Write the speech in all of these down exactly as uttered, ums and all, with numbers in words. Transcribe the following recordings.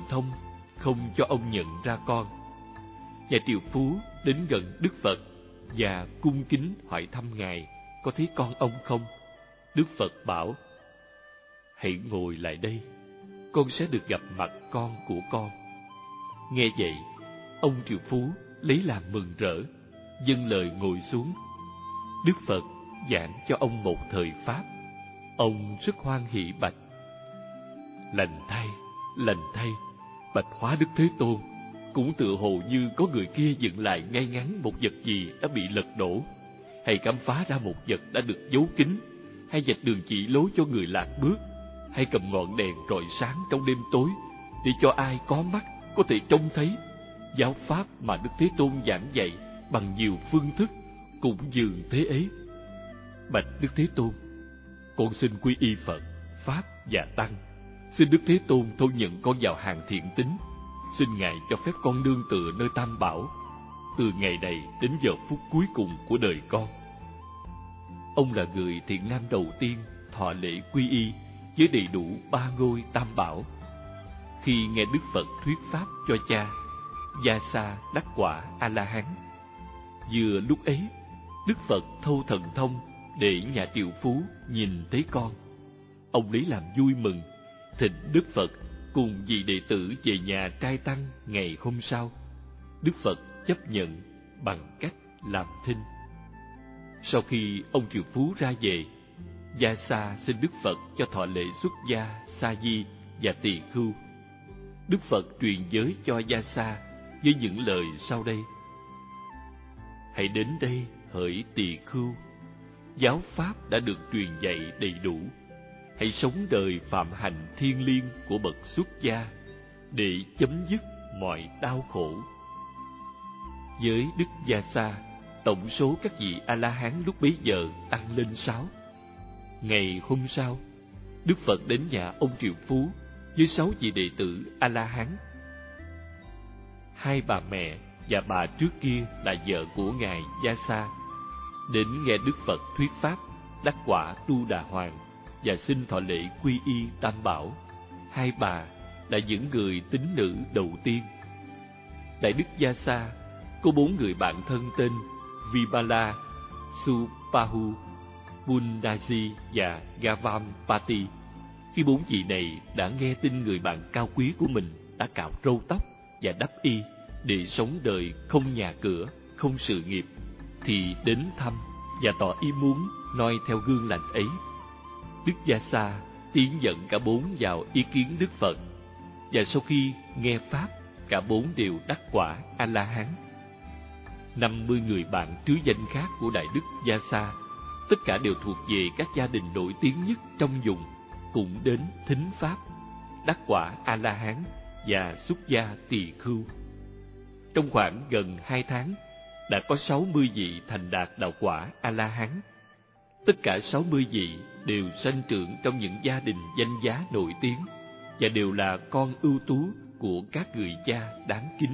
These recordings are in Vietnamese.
thông, không cho ông nhận ra con. Nhà triệu phú đến gần Đức Phật và cung kính hỏi thăm Ngài có thấy con ông không. Đức Phật bảo: hãy ngồi lại đây, con sẽ được gặp mặt con của con. Nghe vậy, ông triệu phú lấy làm mừng rỡ, dâng lời ngồi xuống. Đức Phật giảng cho ông một thời pháp. Ông rất hoan hỷ bạch: lành thay, lành thay, bạch Hóa Đức Thế Tôn. Cũng tựa hồ như có người kia dựng lại ngay ngắn một vật gì đã bị lật đổ, hay khám phá ra một vật đã được giấu kín, hay vạch đường chỉ lối cho người lạc bước, hay cầm ngọn đèn rọi sáng trong đêm tối để cho ai có mắt có thể trông thấy. Giáo pháp mà Đức Thế Tôn giảng dạy bằng nhiều phương thức cũng dường thế ấy. Bạch Đức Thế Tôn, con xin quy y Phật, Pháp và Tăng. Xin Đức Thế Tôn thôi nhận con vào hàng thiện tín. Xin Ngài cho phép con nương tựa nơi Tam Bảo từ ngày này đến giờ phút cuối cùng của đời con. Ông là người thiện nam đầu tiên thọ lễ quy y với đầy đủ ba ngôi Tam Bảo. Khi nghe Đức Phật thuyết pháp cho cha, Gia Sa đắc quả A-la-hán. Vừa lúc ấy, Đức Phật thâu thần thông để nhà triệu phú nhìn thấy con. Ông lấy làm vui mừng, thỉnh Đức Phật cùng vị đệ tử về nhà trai tăng ngày hôm sau. Đức Phật chấp nhận bằng cách làm thinh. Sau khi ông triệu phú ra về, Gia Sa xin Đức Phật cho thọ lễ xuất gia Sa Di và Tỳ Khưu. Đức Phật truyền giới cho Gia Sa với những lời sau đây: hãy đến đây hỡi Tỳ Khưu, giáo pháp đã được truyền dạy đầy đủ. Hãy sống đời phạm hạnh thiêng liêng của bậc xuất gia để chấm dứt mọi đau khổ. Với Đức Gia Sa, tổng số các vị A-la-hán lúc bấy giờ tăng lên sáu. Ngày hôm sau, Đức Phật đến nhà ông triệu phú với sáu vị đệ tử A-la-hán. Hai bà mẹ và bà trước kia là vợ của ngài Gia Sa đến nghe Đức Phật thuyết pháp đắc quả Tu Đà Hoàng và xin thọ lễ quy y Tam Bảo. Hai bà là những người tín nữ đầu tiên. Đại Đức Gia Sa có bốn người bạn thân tên Vibala, Supahu, Bundaji và Gavampati. Khi bốn vị này đã nghe tin người bạn cao quý của mình đã cạo râu tóc và đắp y để sống đời không nhà cửa, không sự nghiệp, thì đến thăm và tỏ ý muốn noi theo gương lành ấy. Đức Gia Sa tiến dẫn cả bốn vào ý kiến Đức Phật, và sau khi nghe pháp, cả bốn đều đắc quả A-la-hán. Năm mươi người bạn trứ danh khác của Đại Đức Gia Sa, tất cả đều thuộc về các gia đình nổi tiếng nhất trong vùng, cũng đến thính pháp, đắc quả A-la-hán và xuất gia Tỳ Khưu. Trong khoảng gần hai tháng, đã có sáu mươi vị thành đạt đạo quả A-la-hán. Tất cả sáu mươi vị đều sanh trưởng trong những gia đình danh giá nổi tiếng và đều là con ưu tú của các người cha đáng kính.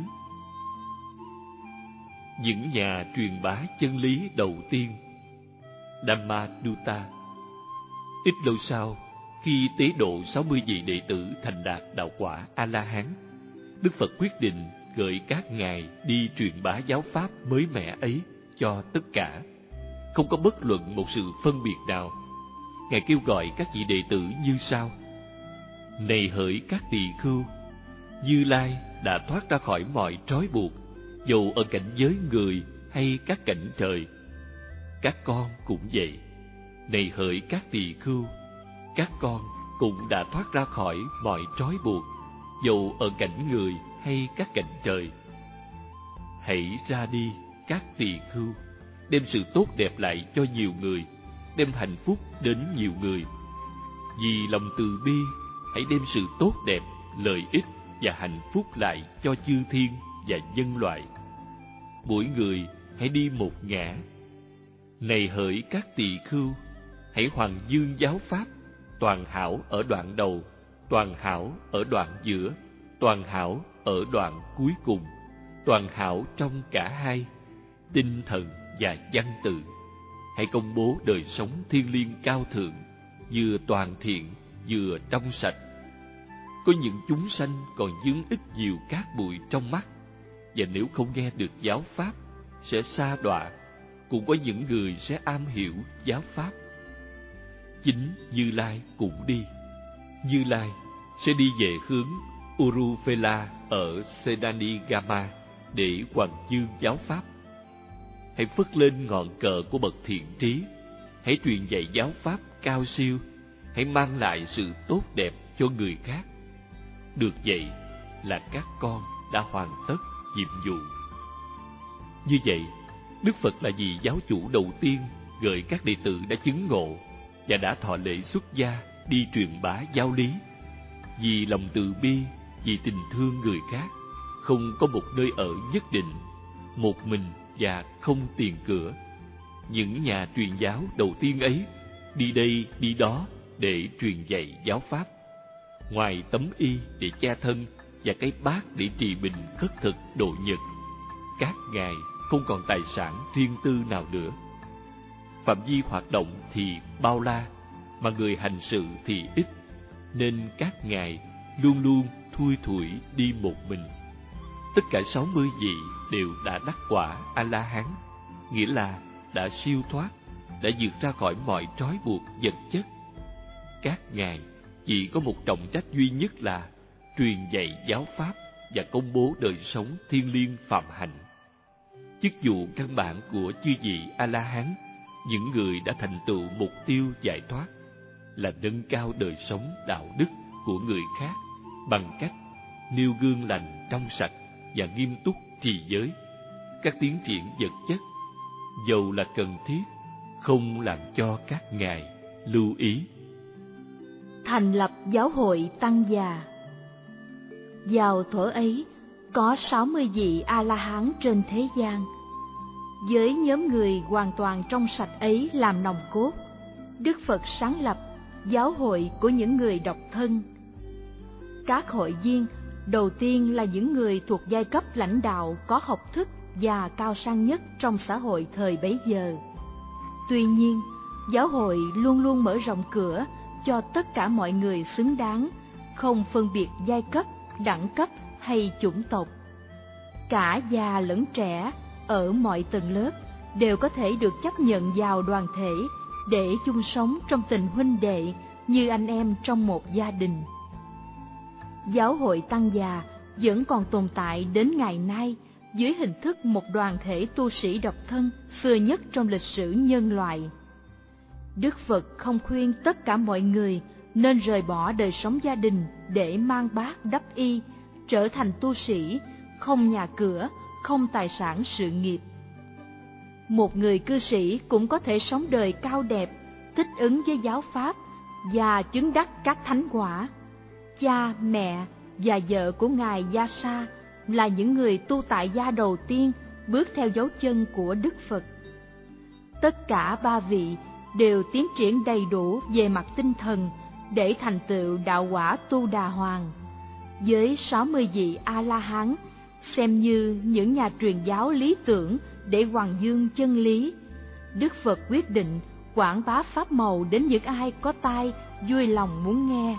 Những nhà truyền bá chân lý đầu tiên, Dhammadutta. Ít lâu sau, khi tế độ sáu mươi vị đệ tử thành đạt đạo quả A-la-hán, Đức Phật quyết định gửi các ngài đi truyền bá giáo pháp mới mẻ ấy cho tất cả, không có bất luận một sự phân biệt nào. Ngài kêu gọi các vị đệ tử như sau: này hỡi các tỳ khưu, Như Lai đã thoát ra khỏi mọi trói buộc, dù ở cảnh giới người hay các cảnh trời. Các con cũng vậy. Này hỡi các tỳ khưu, các con cũng đã thoát ra khỏi mọi trói buộc, dù ở cảnh người hay các cảnh trời. Hãy ra đi các tỳ khưu, đem sự tốt đẹp lại cho nhiều người, đem hạnh phúc đến nhiều người. Vì lòng từ bi, hãy đem sự tốt đẹp, lợi ích và hạnh phúc lại cho chư thiên và nhân loại. Mỗi người hãy đi một ngã. Này hỡi các tỳ khưu, hãy hoàng dương giáo pháp, toàn hảo ở đoạn đầu, toàn hảo ở đoạn giữa, toàn hảo ở đoạn cuối cùng, toàn hảo trong cả hai, tinh thần và văn tự. Hãy công bố đời sống thiêng liêng cao thượng, vừa toàn thiện vừa trong sạch. có những chúng sanh còn vướng ít nhiều cát bụi trong mắt, và nếu không nghe được giáo pháp sẽ sa đọa. Cũng có những người sẽ am hiểu giáo pháp. Chính Như Lai cũng đi. Như Lai sẽ đi về hướng Uruvela ở Sedanigama để hoằng dương giáo pháp. Hãy phất lên ngọn cờ của bậc thiện trí, hãy truyền dạy giáo pháp cao siêu, hãy mang lại sự tốt đẹp cho người khác. Được vậy là các con đã hoàn tất nhiệm vụ. Như vậy, Đức Phật là vị giáo chủ đầu tiên gợi các đệ tử đã chứng ngộ và đã thọ lễ xuất gia đi truyền bá giáo lý. Vì lòng từ bi, vì tình thương người khác, không có một nơi ở nhất định, một mình và không tiền cửa. Những nhà truyền giáo đầu tiên ấy đi đây đi đó để truyền dạy giáo pháp. Ngoài tấm y để che thân và cái bát để trì bình khất thực độ nhật, các ngài không còn tài sản riêng tư nào nữa. Phạm vi hoạt động thì bao la, mà người hành sự thì ít, nên các ngài luôn luôn thui thủi đi một mình. Tất cả sáu mươi vị đều đã đắc quả A-la-hán, nghĩa là đã siêu thoát, đã vượt ra khỏi mọi trói buộc vật chất. Các ngài chỉ có một trọng trách duy nhất là truyền dạy giáo pháp và công bố đời sống thiêng liêng phạm hạnh. Chức vụ căn bản của chư vị A-la-hán, những người đã thành tựu mục tiêu giải thoát, là nâng cao đời sống đạo đức của người khác bằng cách nêu gương lành trong sạch và nghiêm túc trì giới. Các tiến triển vật chất, dầu là cần thiết, không làm cho các ngài lưu ý. Thành lập giáo hội Tăng già. Vào thuở ấy, có sáu mươi vị A-la-hán trên thế gian. Với nhóm người hoàn toàn trong sạch ấy làm nòng cốt, Đức Phật sáng lập giáo hội của những người độc thân. Các hội viên đầu tiên là những người thuộc giai cấp lãnh đạo có học thức và cao sang nhất trong xã hội thời bấy giờ. Tuy nhiên, giáo hội luôn luôn mở rộng cửa cho tất cả mọi người xứng đáng, không phân biệt giai cấp, đẳng cấp hay chủng tộc. Cả già lẫn trẻ ở mọi tầng lớp đều có thể được chấp nhận vào đoàn thể để chung sống trong tình huynh đệ như anh em trong một gia đình. Giáo hội Tăng già vẫn còn tồn tại đến ngày nay dưới hình thức một đoàn thể tu sĩ độc thân xưa nhất trong lịch sử nhân loại. Đức Phật không khuyên tất cả mọi người nên rời bỏ đời sống gia đình để mang bát đắp y, trở thành tu sĩ, không nhà cửa, không tài sản sự nghiệp. Một người cư sĩ cũng có thể sống đời cao đẹp, thích ứng với giáo pháp và chứng đắc các thánh quả. Cha, mẹ và vợ của ngài Yasa là những người tu tại gia đầu tiên bước theo dấu chân của Đức Phật. Tất cả ba vị đều tiến triển đầy đủ về mặt tinh thần để thành tựu đạo quả Tu Đà Hoàng. Với sáu mươi vị A-la-hán xem như những nhà truyền giáo lý tưởng để hoằng dương chân lý, Đức Phật quyết định quảng bá pháp màu đến những ai có tai vui lòng muốn nghe.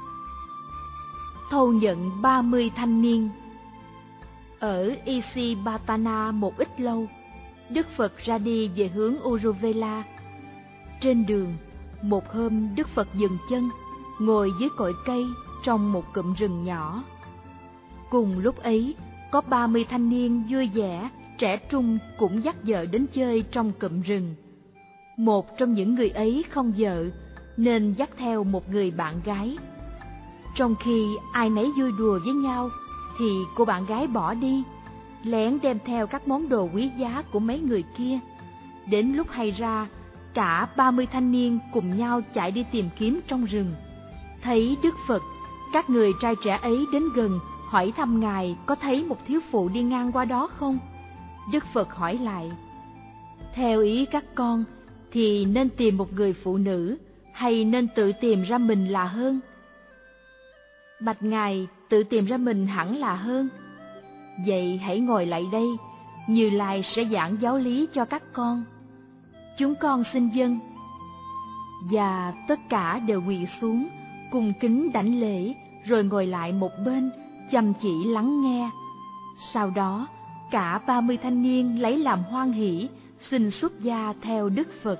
Thâu nhận ba mươi thanh niên. Ở Isipatana một ít lâu, Đức Phật ra đi về hướng Uruvela. Trên đường, một hôm Đức Phật dừng chân, ngồi dưới cội cây trong một cụm rừng nhỏ. Cùng lúc ấy, có ba mươi thanh niên vui vẻ, trẻ trung cũng dắt vợ đến chơi trong cụm rừng. Một trong những người ấy không vợ, nên dắt theo một người bạn gái. Trong khi ai nấy vui đùa với nhau, thì cô bạn gái bỏ đi, lén đem theo các món đồ quý giá của mấy người kia. Đến lúc hay ra, cả ba mươi thanh niên cùng nhau chạy đi tìm kiếm trong rừng. Thấy Đức Phật, các người trai trẻ ấy đến gần hỏi thăm ngài có thấy một thiếu phụ đi ngang qua đó không? Đức Phật hỏi lại: theo ý các con thì nên tìm một người phụ nữ hay nên tự tìm ra mình là hơn? Bạch ngài, tự tìm ra mình hẳn là hơn. Vậy hãy ngồi lại đây, Như Lai sẽ giảng giáo lý cho các con. Chúng con xin vâng. Và tất cả đều quỳ xuống, cung kính đảnh lễ, rồi ngồi lại một bên, chăm chỉ lắng nghe. Sau đó, cả ba mươi thanh niên lấy làm hoan hỉ, xin xuất gia theo Đức Phật.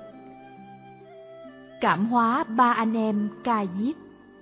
Cảm hóa ba anh em Ca Diếp.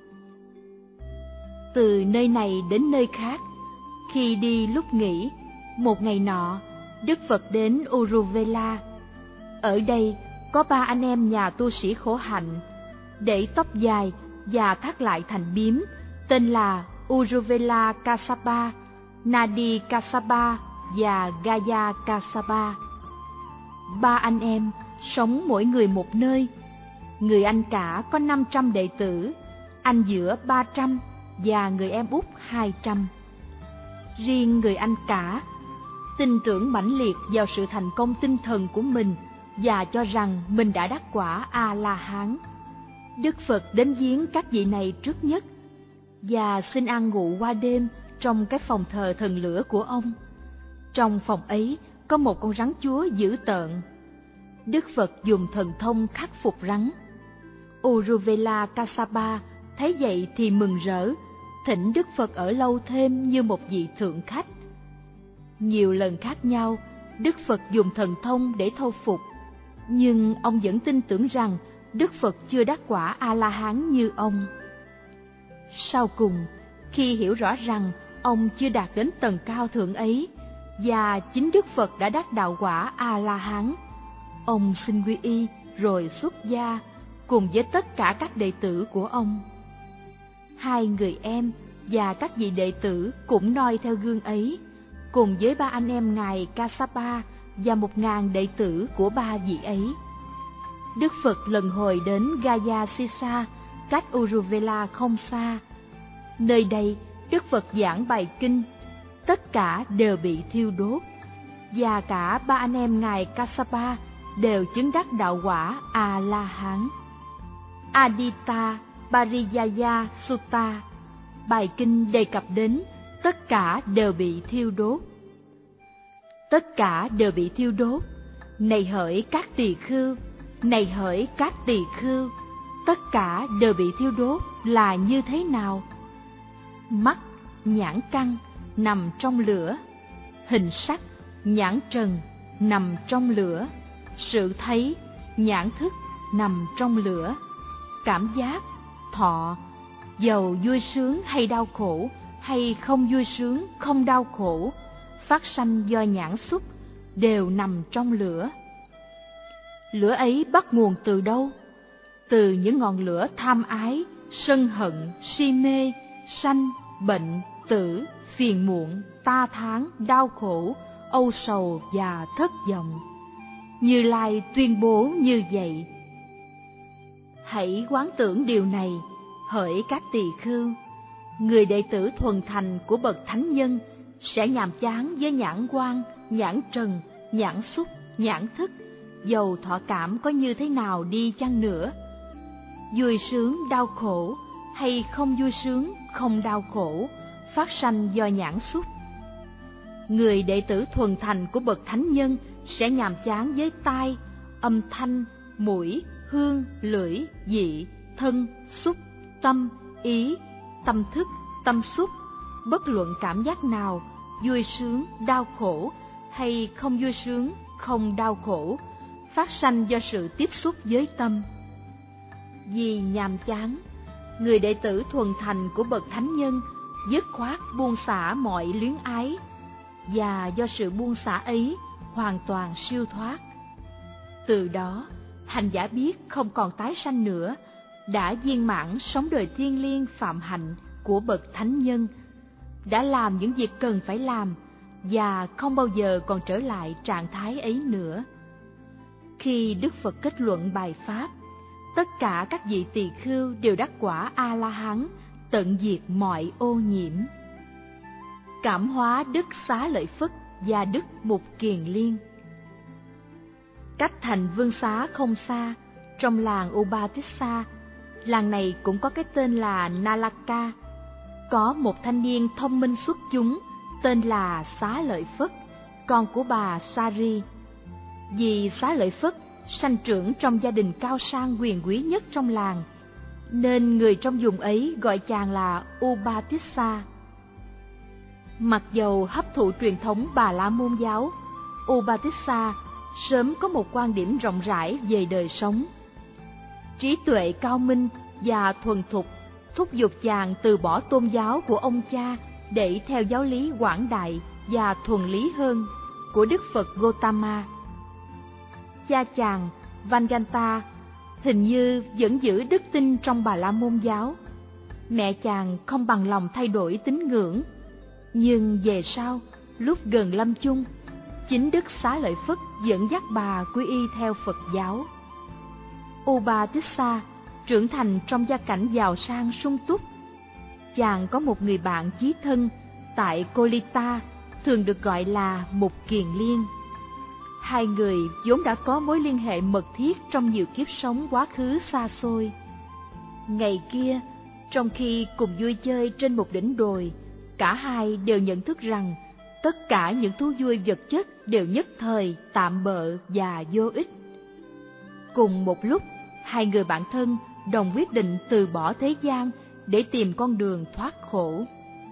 Từ nơi này đến nơi khác, khi đi lúc nghỉ, một ngày nọ, Đức Phật đến Uruvela. Ở đây có ba anh em nhà tu sĩ khổ hạnh, để tóc dài và thắt lại thành bím, tên là Uruvela Kassapa, Nadi Kassapa và Gaya Kassapa. Ba anh em sống mỗi người một nơi. Người anh cả có năm trăm đệ tử, anh giữa ba trăm và người em út hai trăm. Riêng người anh cả tin tưởng mãnh liệt vào sự thành công tinh thần của mình và cho rằng mình đã đắc quả A-la-hán. Đức Phật đến viếng các vị này trước nhất và xin ăn ngụ qua đêm trong cái phòng thờ thần lửa của ông. Trong phòng ấy có một con rắn chúa dữ tợn. Đức Phật dùng thần thông khắc phục rắn. Uruvela Kassapa thấy vậy thì mừng rỡ, thỉnh Đức Phật ở lâu thêm như một vị thượng khách. Nhiều lần khác nhau, Đức Phật dùng thần thông để thâu phục, nhưng ông vẫn tin tưởng rằng Đức Phật chưa đắc quả A-la-hán như ông. Sau cùng, khi hiểu rõ rằng ông chưa đạt đến tầng cao thượng ấy, và chính Đức Phật đã đắc đạo quả A-la-hán, ông xin quy y rồi xuất gia cùng với tất cả các đệ tử của ông. Hai người em và các vị đệ tử cũng noi theo gương ấy, cùng với ba anh em ngài Kassapa và một ngàn đệ tử của ba vị ấy. Đức Phật lần hồi đến Gaya Sisa, cách Uruvela không xa. Nơi đây, Đức Phật giảng bài kinh, tất cả đều bị thiêu đốt, và cả ba anh em ngài Kassapa đều chứng đắc đạo quả A-la-hán. Adita Pariyaya Sutta, bài kinh đề cập đến tất cả đều bị thiêu đốt. Tất cả đều bị thiêu đốt. Này hỡi các tỳ khưu, này hỡi các tỳ khưu, tất cả đều bị thiêu đốt là như thế nào? Mắt, nhãn căn nằm trong lửa, hình sắc, nhãn trần nằm trong lửa, sự thấy, nhãn thức nằm trong lửa, cảm giác, thọ, dầu vui sướng hay đau khổ, hay không vui sướng, không đau khổ, phát sanh do nhãn xúc, đều nằm trong lửa. Lửa ấy bắt nguồn từ đâu? Từ những ngọn lửa tham ái, sân hận, si mê, sanh, bệnh, tử, phiền muộn, ta thán, đau khổ, âu sầu và thất vọng. Như Lai tuyên bố như vậy. Hãy quán tưởng điều này, hỡi các tỳ khưu, người đệ tử thuần thành của bậc thánh nhân sẽ nhàm chán với nhãn quan, nhãn trần, nhãn xúc, nhãn thức, dầu thọ cảm có như thế nào đi chăng nữa. Vui sướng, đau khổ, hay không vui sướng, không đau khổ, phát sanh do nhãn xúc. Người đệ tử thuần thành của bậc thánh nhân sẽ nhàm chán với tai, âm thanh, mũi, hương, lưỡi, vị, thân, xúc, tâm, ý, tâm thức, tâm xúc, bất luận cảm giác nào, vui sướng, đau khổ, hay không vui sướng, không đau khổ, phát sanh do sự tiếp xúc với tâm. Vì nhàm chán, người đệ tử thuần thành của bậc thánh nhân dứt khoát buông xả mọi luyến ái, và do sự buông xả ấy hoàn toàn siêu thoát. Từ đó, hành giả biết không còn tái sanh nữa, đã viên mãn sống đời thiêng liêng phạm hạnh của bậc thánh nhân, đã làm những việc cần phải làm và không bao giờ còn trở lại trạng thái ấy nữa. Khi Đức Phật kết luận bài pháp, tất cả các vị tỳ khưu đều đắc quả A-la-hán, tận diệt mọi ô nhiễm. Cảm hóa Đức Xá Lợi Phất và Đức Mục Kiền Liên. Cách thành Vương Xá không xa, trong làng Upatissa, làng này cũng có cái tên là Nalaka, có một thanh niên thông minh xuất chúng tên là Xá Lợi Phất, con của bà Sari. Vì Xá Lợi Phất sanh trưởng trong gia đình cao sang quyền quý nhất trong làng, nên người trong vùng ấy gọi chàng là Upatissa. Mặc dầu hấp thụ truyền thống Bà La Môn giáo, Upatissa sớm có một quan điểm rộng rãi về đời sống. Trí tuệ cao minh và thuần thục thúc giục chàng từ bỏ tôn giáo của ông cha để theo giáo lý quảng đại và thuần lý hơn của Đức Phật Gautama. Cha chàng, Vajjanta, hình như vẫn giữ đức tin trong Bà La Môn giáo. Mẹ chàng không bằng lòng thay đổi tín ngưỡng, nhưng về sau, lúc gần lâm chung, chính Đức Xá Lợi Phất dẫn dắt bà quy y theo Phật giáo. Upatissa trưởng thành trong gia cảnh giàu sang sung túc. Chàng có một người bạn chí thân tại Kolita, thường được gọi là Mục Kiền Liên. Hai người vốn đã có mối liên hệ mật thiết trong nhiều kiếp sống quá khứ xa xôi. Ngày kia, trong khi cùng vui chơi trên một đỉnh đồi, cả hai đều nhận thức rằng tất cả những thú vui vật chất đều nhất thời, tạm bợ và vô ích. Cùng một lúc, hai người bạn thân đồng quyết định từ bỏ thế gian để tìm con đường thoát khổ.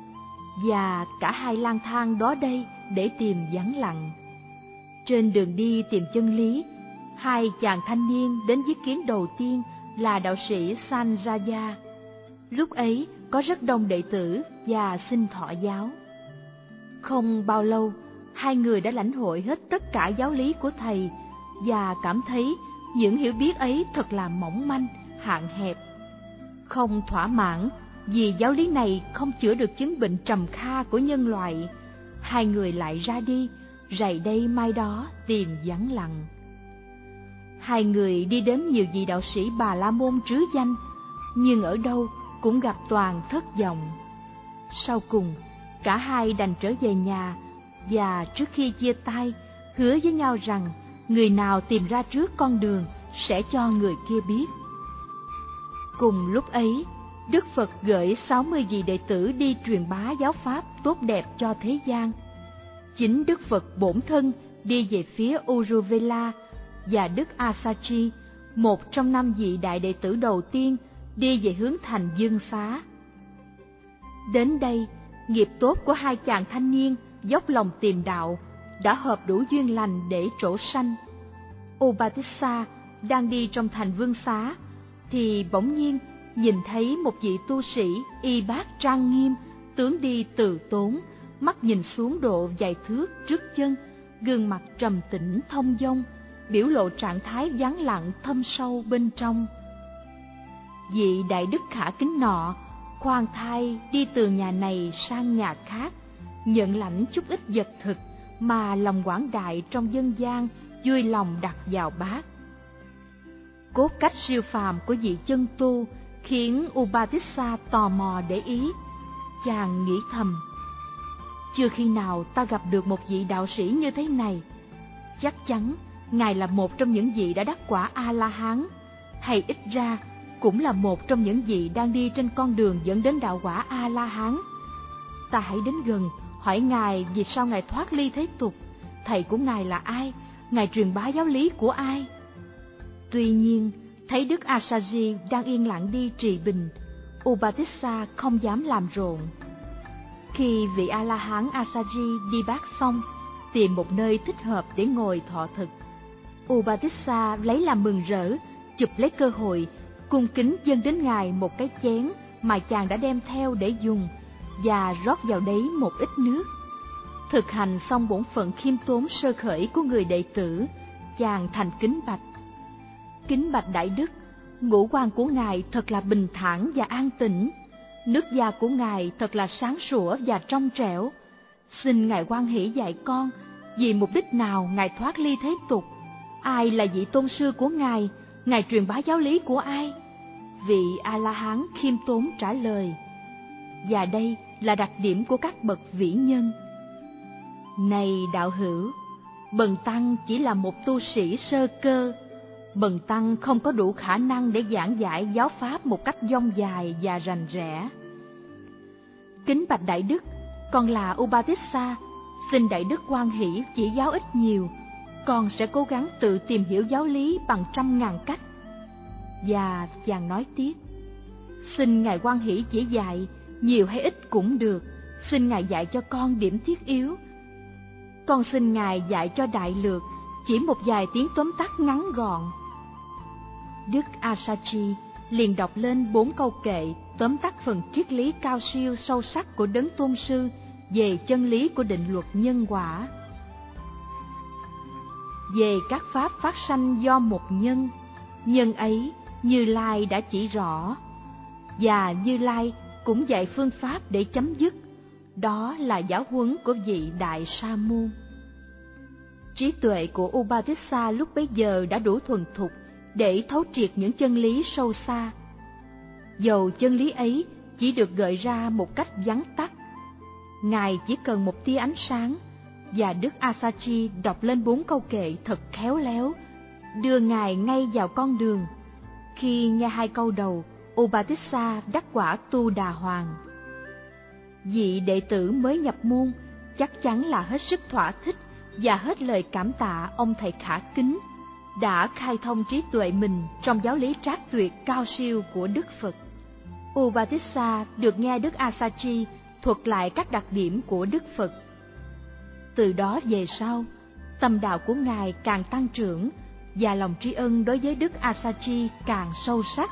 Và cả hai lang thang đó đây để tìm vắng lặng. Trên đường đi tìm chân lý, hai chàng thanh niên đến với kiến đầu tiên là đạo sĩ Sanjaya. Lúc ấy có rất đông đệ tử và xin thọ giáo. Không bao lâu, hai người đã lãnh hội hết tất cả giáo lý của thầy và cảm thấy những hiểu biết ấy thật là mỏng manh, hạn hẹp. Không thỏa mãn vì giáo lý này không chữa được chứng bệnh trầm kha của nhân loại, hai người lại ra đi, rày đây mai đó tìm vắng lặng. Hai người đi đến nhiều vị đạo sĩ Bà La Môn trứ danh, nhưng ở đâu cũng gặp toàn thất vọng. Sau cùng, cả hai đành trở về nhà và trước khi chia tay, hứa với nhau rằng người nào tìm ra trước con đường sẽ cho người kia biết. Cùng lúc ấy, Đức Phật gửi sáu mươi vị đệ tử đi truyền bá giáo pháp tốt đẹp cho thế gian. Chính Đức Phật bổn thân đi về phía Uruvela và Đức Asachi, một trong năm vị đại đệ tử đầu tiên, đi về hướng thành Dương Xá. Đến đây, nghiệp tốt của hai chàng thanh niên dốc lòng tìm đạo đã hợp đủ duyên lành để trổ sanh. Upatissa đang đi trong thành Vương Xá thì bỗng nhiên nhìn thấy một vị tu sĩ y bát trang nghiêm, tướng đi từ tốn, mắt nhìn xuống độ vài thước trước chân, gương mặt trầm tĩnh thông dong, biểu lộ trạng thái vắng lặng thâm sâu bên trong. Vị đại đức khả kính nọ khoan thai đi từ nhà này sang nhà khác, nhận lãnh chút ít vật thực mà lòng quảng đại trong dân gian vui lòng đặt vào bát. Cốt cách siêu phàm của vị chân tu khiến Upatissa tò mò để ý. Chàng nghĩ thầm, chưa khi nào ta gặp được một vị đạo sĩ như thế này. Chắc chắn ngài là một trong những vị đã đắc quả A-la-hán, hay ít ra cũng là một trong những vị đang đi trên con đường dẫn đến đạo quả A-la-hán. Ta hãy đến gần hỏi ngài vì sao ngài thoát ly thế tục, thầy của ngài là ai, ngài truyền bá giáo lý của ai. Tuy nhiên, thấy Đức Asaji đang yên lặng đi trì bình, Upatissa không dám làm rộn. Khi vị A-la-hán Asaji đi bát xong, tìm một nơi thích hợp để ngồi thọ thực, Upatissa lấy làm mừng rỡ, chụp lấy cơ hội, cung kính dâng đến ngài một cái chén mà chàng đã đem theo để dùng, và rót vào đấy một ít nước. Thực hành xong bổn phận khiêm tốn sơ khởi của người đệ tử, chàng thành kính bạch: Kính bạch đại đức, ngũ quan của ngài thật là bình thản và an tĩnh, nước da của ngài thật là sáng sủa và trong trẻo. Xin ngài hoan hỷ dạy con, vì mục đích nào ngài thoát ly thế tục? Ai là vị tôn sư của ngài? Ngài truyền bá giáo lý của ai? Vị A-la-hán khiêm tốn trả lời: Và đây là đặc điểm của các bậc vĩ nhân. Này đạo hữu, bần tăng chỉ là một tu sĩ sơ cơ. Bần tăng không có đủ khả năng để giảng giải giáo pháp một cách dông dài và rành rẽ. Kính bạch đại đức, con là Upatissa, xin đại đức hoan hỷ chỉ giáo ít nhiều, con sẽ cố gắng tự tìm hiểu giáo lý bằng trăm ngàn cách. Và chàng nói tiếp: xin Ngài hoan hỷ chỉ dạy, nhiều hay ít cũng được, xin Ngài dạy cho con điểm thiết yếu. Con xin Ngài dạy cho đại lược, chỉ một vài tiếng tóm tắt ngắn gọn. Đức Asachi liền đọc lên bốn câu kệ tóm tắt phần triết lý cao siêu sâu sắc của Đấng Tôn Sư về chân lý của định luật nhân quả. Về các pháp phát sanh do một nhân, nhân ấy Như Lai đã chỉ rõ, và Như Lai cũng dạy phương pháp để chấm dứt, đó là giáo huấn của vị Đại Sa Môn. Trí tuệ của Upatissa lúc bấy giờ đã đủ thuần thục để thấu triệt những chân lý sâu xa. Dầu chân lý ấy chỉ được gợi ra một cách vắn tắt, Ngài chỉ cần một tia ánh sáng, và Đức Asachi đọc lên bốn câu kệ thật khéo léo, đưa Ngài ngay vào con đường. Khi nghe hai câu đầu, Upatissa đắc quả Tu Đà Hoàng. Vị đệ tử mới nhập môn chắc chắn là hết sức thỏa thích và hết lời cảm tạ ông thầy khả kính đã khai thông trí tuệ mình trong giáo lý trác tuyệt cao siêu của Đức Phật. Upatissa được nghe Đức Asachi thuật lại các đặc điểm của Đức Phật. Từ đó về sau, tâm đạo của Ngài càng tăng trưởng và lòng tri ân đối với Đức Asachi càng sâu sắc.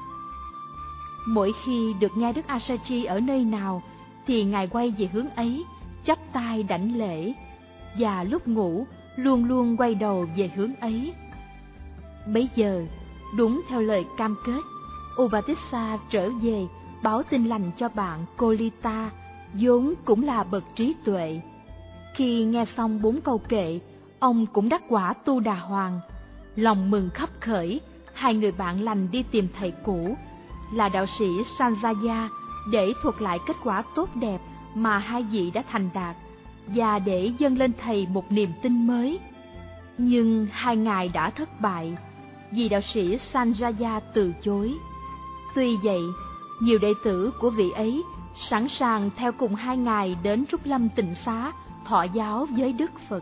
Mỗi khi được nghe Đức Asachi ở nơi nào thì Ngài quay về hướng ấy, chắp tay đảnh lễ, và lúc ngủ luôn luôn quay đầu về hướng ấy. Bấy giờ, đúng theo lời cam kết, Upatissa trở về báo tin lành cho bạn Kolita, vốn cũng là bậc trí tuệ. Khi nghe xong bốn câu kệ, ông cũng đắc quả Tu Đà Hoàng. Lòng mừng khắp khởi, hai người bạn lành đi tìm thầy cũ là đạo sĩ Sanjaya để thuật lại kết quả tốt đẹp mà hai vị đã thành đạt, và để dâng lên thầy một niềm tin mới. Nhưng hai ngài đã thất bại vì đạo sĩ Sanjaya từ chối. Tuy vậy, nhiều đệ tử của vị ấy sẵn sàng theo cùng hai ngài đến Trúc Lâm Tịnh Xá thọ giáo với Đức Phật.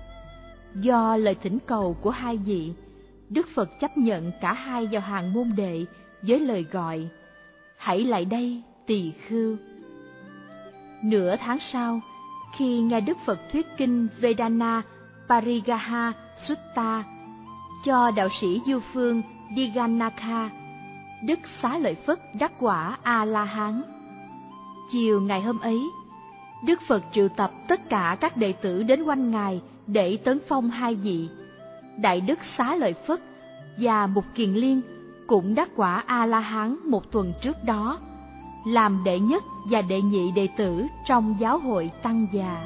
Do lời thỉnh cầu của hai vị, Đức Phật chấp nhận cả hai vào hàng môn đệ với lời gọi: hãy lại đây tỳ khưu. Nửa tháng sau, khi nghe Đức Phật thuyết kinh Vedana Parigraha Sutta cho đạo sĩ Du Phương Diganatha, Đức Xá Lợi Phất đắc quả A-la-hán. Chiều ngày hôm ấy, Đức Phật triệu tập tất cả các đệ tử đến quanh Ngài để tấn phong hai vị. Đại Đức Xá Lợi Phất và Mục Kiền Liên cũng đắc quả A-la-hán một tuần trước đó, làm đệ nhất và đệ nhị đệ tử trong giáo hội Tăng già.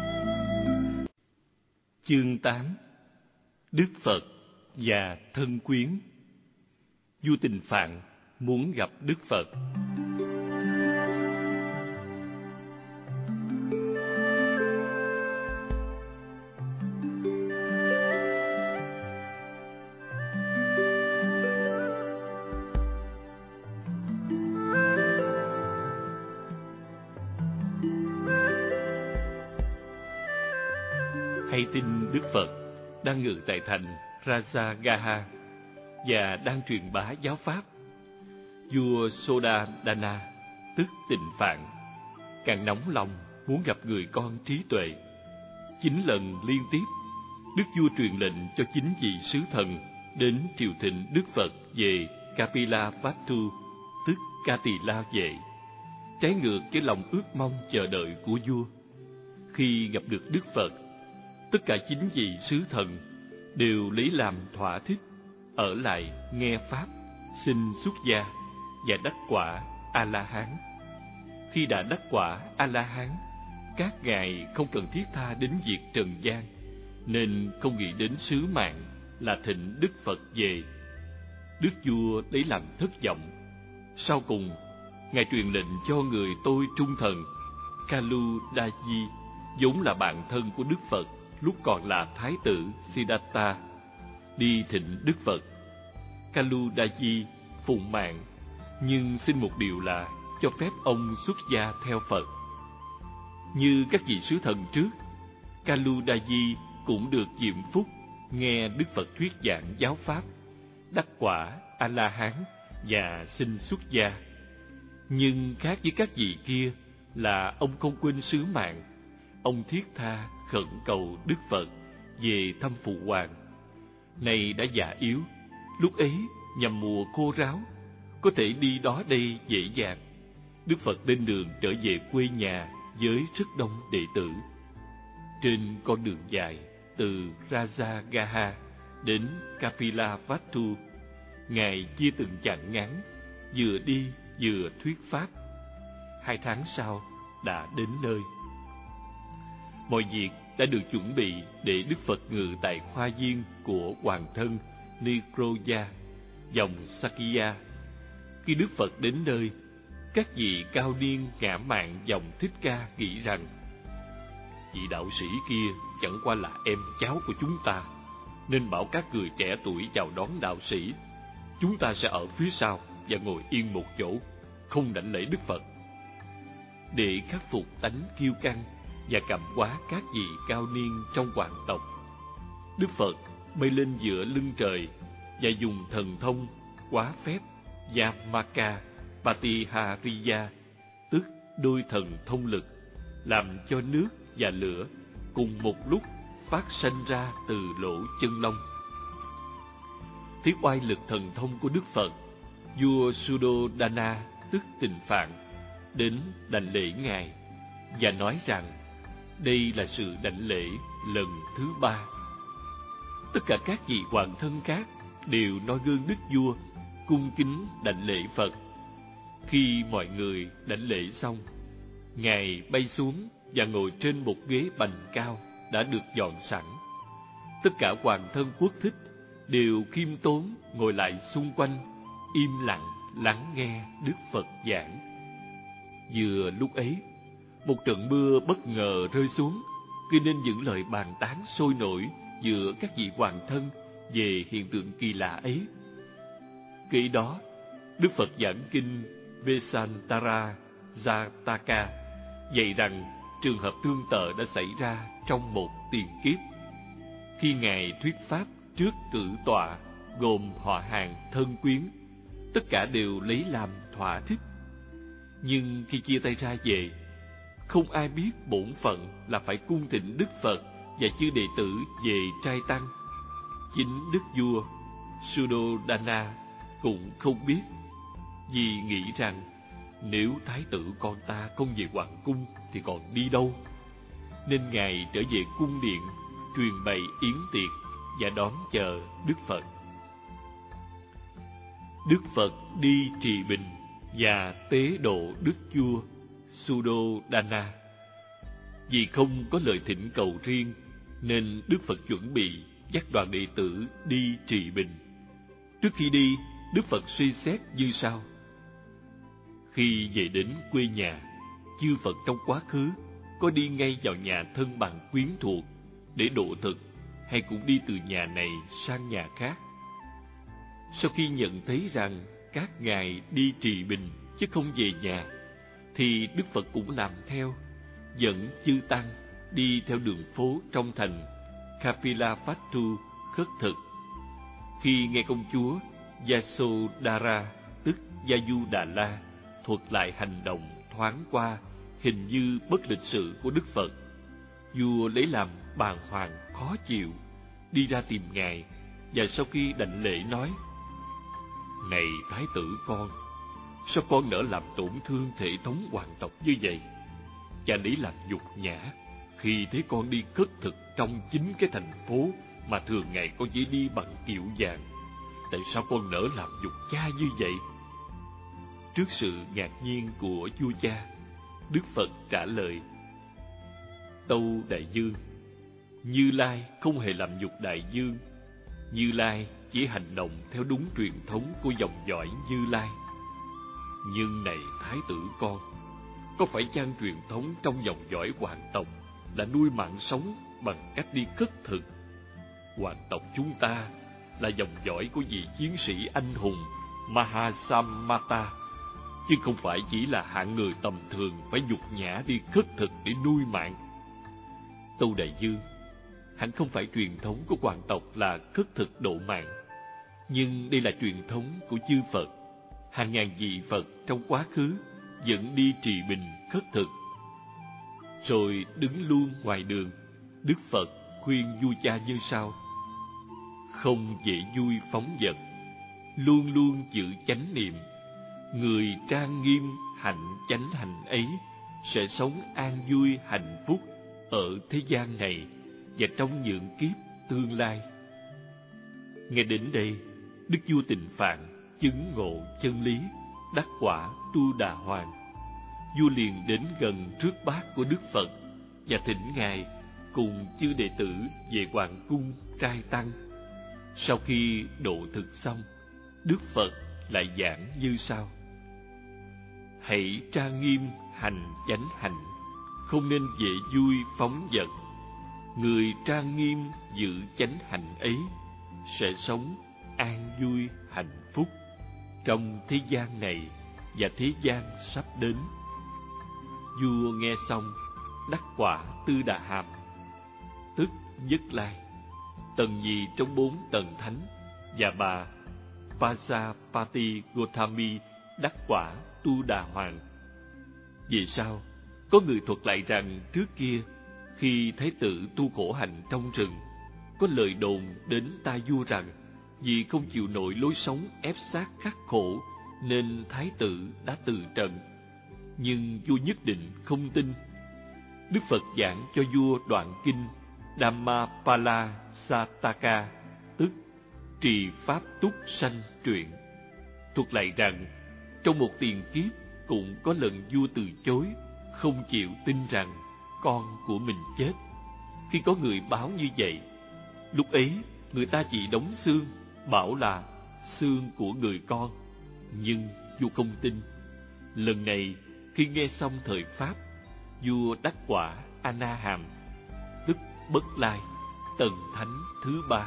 Chương tám. Đức Phật và thân quyến. Du Tình Phạn muốn gặp Đức Phật. Hay tin Đức Phật đang ngự tại thành Rajagaha và đang truyền bá giáo pháp. Vua Sodadana, tức Tịnh Phạn, càng nóng lòng muốn gặp người con trí tuệ. Chín lần liên tiếp, Đức vua truyền lệnh cho chín vị sứ thần đến triều thịnh Đức Phật về Kapilavatthu, tức Ca Tỳ La Vệ, trái ngược với lòng ước mong chờ đợi của vua. Khi gặp được Đức Phật, tất cả chín vị sứ thần đều lấy làm thỏa thích, ở lại nghe pháp, xin xuất gia và đắc quả A-la-hán. Khi đã đắc quả A-la-hán, các ngài không cần thiết tha đến việc trần gian, nên không nghĩ đến sứ mạng là thịnh Đức Phật về. Đức vua lấy làm thất vọng. Sau cùng, ngài truyền lệnh cho người tôi trung thần Kaludaji, vốn là bạn thân của Đức Phật lúc còn là thái tử Siddhartha, đi thịnh Đức Phật. Kaludaji phụng mạng, nhưng xin một điều là cho phép ông xuất gia theo Phật. Như các vị sứ thần trước, Kaludaji cũng được diệm phúc nghe Đức Phật thuyết giảng giáo pháp, đắc quả A-la-hán và xin xuất gia. Nhưng khác với các vị kia là ông không quên sứ mạng. Ông thiết tha khẩn cầu Đức Phật về thăm phụ hoàng. Nay đã già yếu, lúc ấy nhằm mùa khô ráo, có thể đi đó đây dễ dàng. Đức Phật lên đường trở về quê nhà với rất đông đệ tử. Trên con đường dài từ Rajagaha đến Kapilavatthu, Ngài chia từng chặng ngắn, vừa đi vừa thuyết pháp. Hai tháng sau đã đến nơi. Mọi việc đã được chuẩn bị để Đức Phật ngự tại hoa viên của hoàng thân Nikroya, dòng Sakya. Khi Đức Phật đến nơi, các vị cao niên ngã mạn dòng Thích Ca nghĩ rằng vị đạo sĩ kia chẳng qua là em cháu của chúng ta, nên bảo các người trẻ tuổi chào đón đạo sĩ. Chúng ta sẽ ở phía sau và ngồi yên một chỗ, không đảnh lễ Đức Phật. Để khắc phục tánh kiêu căng và cảm hóa các vị cao niên trong hoàng tộc, Đức Phật bay lên giữa lưng trời và dùng thần thông quá phép Yamaka Patihariya, tức đôi thần thông lực, làm cho nước và lửa cùng một lúc phát sanh ra từ lỗ chân lông. Thấy oai lực thần thông của Đức Phật, vua Suddhodana, tức Tình Phạn, đến đảnh lễ Ngài và nói rằng đây là sự đảnh lễ lần thứ ba. Tất cả các vị hoàng thân khác đều noi gương đức vua, cung kính đảnh lễ Phật. Khi mọi người đảnh lễ xong, Ngài bay xuống và ngồi trên một ghế bành cao đã được dọn sẵn. Tất cả hoàng thân quốc thích đều khiêm tốn ngồi lại xung quanh, im lặng lắng nghe Đức Phật giảng. Vừa lúc ấy, một trận mưa bất ngờ rơi xuống, gây nên những lời bàn tán sôi nổi giữa các vị hoàng thân về hiện tượng kỳ lạ ấy. Kế đó, Đức Phật giảng kinh Vesantara Jataka, dạy rằng trường hợp tương tự đã xảy ra trong một tiền kiếp. Khi Ngài thuyết pháp trước cử tọa gồm họ hàng thân quyến, tất cả đều lấy làm thỏa thích. Nhưng khi chia tay ra về, không ai biết bổn phận là phải cung thỉnh Đức Phật và chư đệ tử về trai tăng. Chính đức vua Suddhodana cũng không biết, vì nghĩ rằng nếu thái tử con ta không về hoàng cung thì còn đi đâu. Nên Ngài trở về cung điện, truyền bày yến tiệc và đón chờ Đức Phật. Đức Phật đi trì bình và tế độ đức vua Suddhodana. Vì không có lời thỉnh cầu riêng, nên Đức Phật chuẩn bị dắt đoàn đệ tử đi trì bình. Trước khi đi, Đức Phật suy xét như sau. Khi về đến quê nhà, chư Phật trong quá khứ có đi ngay vào nhà thân bằng quyến thuộc để độ thực, hay cũng đi từ nhà này sang nhà khác? Sau khi nhận thấy rằng các ngài đi trì bình chứ không về nhà, thì Đức Phật cũng làm theo, dẫn chư tăng đi theo đường phố trong thành Kapilavatthu khất thực. Khi nghe công chúa Yasodhara, tức Yayudhara, thuật lại hành động thoáng qua hình như bất lịch sự của Đức Phật, vua lấy làm bàng hoàng khó chịu, đi ra tìm Ngài, và sau khi đảnh lễ nói: Này thái tử con, sao con nỡ làm tổn thương thể thống hoàng tộc như vậy? Cha lấy làm nhục nhã khi thấy con đi khất thực trong chính cái thành phố mà thường ngày con chỉ đi bằng kiệu vàng. Tại sao con nỡ làm nhục cha như vậy? Trước sự ngạc nhiên của vua cha, Đức Phật trả lời: Tâu Đại Dương, Như Lai không hề làm nhục Đại Dương. Như Lai chỉ hành động theo đúng truyền thống của dòng dõi Như Lai. Nhưng này thái tử con, có phải chăng truyền thống trong dòng dõi hoàng tộc là nuôi mạng sống bằng cách đi khất thực? Hoàng tộc chúng ta là dòng dõi của vị chiến sĩ anh hùng Mahasammata, chứ không phải chỉ là hạng người tầm thường phải nhục nhã đi khất thực để nuôi mạng. Tâu Đại Dương, hẳn không phải truyền thống của hoàng tộc là khất thực độ mạng, nhưng đây là truyền thống của chư Phật. Hàng ngàn vị Phật trong quá khứ dẫn đi trì bình khất thực. Rồi đứng luôn ngoài đường, Đức Phật khuyên vua cha như sau: không dễ vui phóng dật, luôn luôn giữ chánh niệm. Người trang nghiêm hạnh chánh hành ấy sẽ sống an vui hạnh phúc ở thế gian này và trong những kiếp tương lai. Nghe đến đây, Đức vua Tịnh Phạn chứng ngộ chân lý, đắc quả Tu Đà Hoàng. Vua liền đến gần trước bát của Đức Phật và thỉnh Ngài cùng chư đệ tử về hoàng cung trai tăng. Sau khi độ thực xong, Đức Phật lại giảng như sau: hãy trang nghiêm hành chánh hạnh, không nên dễ vui phóng dật. Người trang nghiêm giữ chánh hạnh ấy sẽ sống an vui hạnh phúc trong thế gian này và thế gian sắp đến. Vua nghe xong đắc quả Tư Đà Hàm, tức Nhất Lai, tầng nhì trong bốn tầng thánh, và bà Pasapati Gotami đắc quả Tu Đà Hoàng. Vì sao? Có người thuật lại rằng trước kia, khi Thái tử tu khổ hạnh trong rừng, có lời đồn đến tai vua rằng vì không chịu nổi lối sống ép sát khắc khổ nên Thái tử đã từ trần. Nhưng vua nhất định không tin. Đức Phật giảng cho vua đoạn kinh Dhammapala Sataka, tức trì pháp túc sanh truyện, thuật lại rằng trong một tiền kiếp cũng có lần vua từ chối, không chịu tin rằng con của mình chết. Khi có người báo như vậy, lúc ấy người ta chỉ đóng xương, bảo là xương của người con, nhưng vua không tin. Lần này khi nghe xong thời pháp, vua đắc quả A Na Hàm, tức Bất Lai, tầng thánh thứ ba.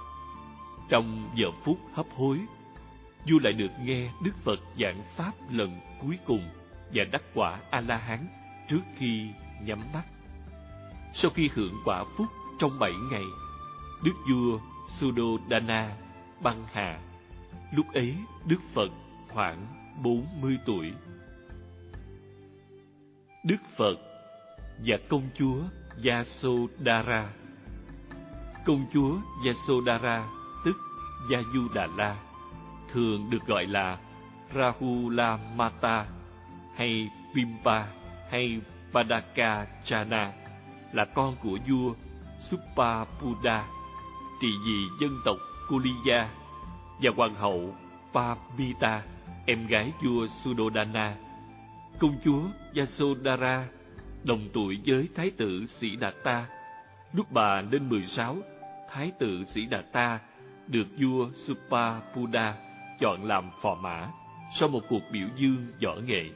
Trong giờ phút hấp hối, vua lại được nghe Đức Phật giảng pháp lần cuối cùng và đắc quả A La Hán trước khi nhắm mắt. Sau khi hưởng quả phúc trong bảy ngày, đức vua Suddhodana băng hà. Lúc ấy Đức Phật khoảng bốn mươi tuổi. Đức Phật và công chúa Yasodhara. Công chúa Yasodhara, tức Yajudala, thường được gọi là Rahula Mata hay Pimpa hay Padakachana, là con của vua Supapuda, trị vì dân tộc Kuliya, và hoàng hậu Pamita, em gái vua Suddhodana. Công chúa Yasodhara đồng tuổi với Thái tử Sĩ Đạt Ta. Lúc bà lên mười sáu, Thái tử Sĩ Đạt Ta được vua Supapuda chọn làm phò mã sau một cuộc biểu dương võ nghệ.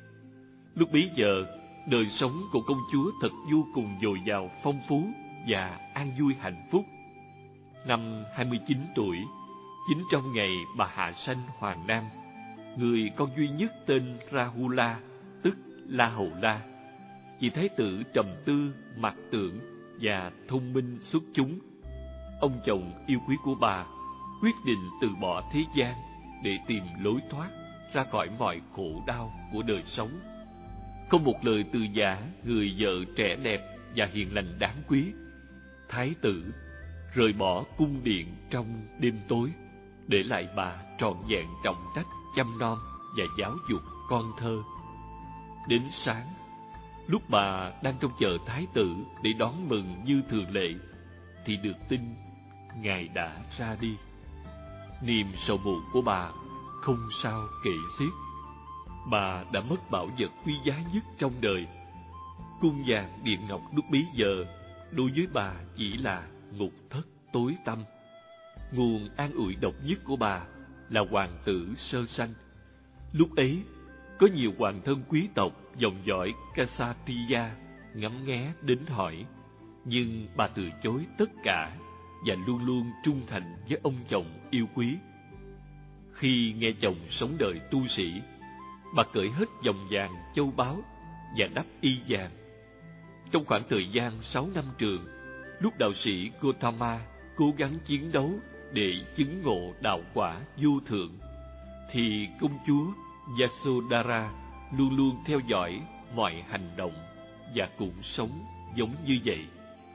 Lúc bấy giờ, đời sống của công chúa thật vô cùng dồi dào, phong phú và an vui hạnh phúc. Năm hai mươi chín tuổi, chính trong ngày bà hạ sanh Hoàng Nam, người con duy nhất tên Rahula, tức La Hầu La, vì thái tử trầm tư, mặc tưởng và thông minh xuất chúng, ông chồng yêu quý của bà quyết định từ bỏ thế gian để tìm lối thoát ra khỏi mọi khổ đau của đời sống. Không một lời từ giả người vợ trẻ đẹp và hiền lành đáng quý, thái tử rời bỏ cung điện trong đêm tối, để lại bà trọn vẹn trọng trách chăm nom và giáo dục con thơ. Đến sáng, lúc bà đang trông chờ thái tử để đón mừng như thường lệ, thì được tin ngài đã ra đi. Niềm sầu muộn của bà không sao kể xiết. Bà đã mất bảo vật quý giá nhất trong đời. Cung vàng điện ngọc lúc bấy giờ đối với bà chỉ là ngục thất tối tăm. Nguồn an ủi độc nhất của bà là hoàng tử sơ sanh. Lúc ấy có nhiều hoàng thân quý tộc dòng dõi Kshatriya ngắm nghé đến hỏi, nhưng bà từ chối tất cả và luôn luôn trung thành với ông chồng yêu quý. Khi nghe chồng sống đời tu sĩ, bà cởi hết vòng vàng châu báu và đắp y vàng. Trong khoảng thời gian sáu năm trường, lúc đạo sĩ Gotama cố gắng chiến đấu để chứng ngộ đạo quả vô thượng, thì công chúa Yasodhara luôn luôn theo dõi mọi hành động và cũng sống giống như vậy.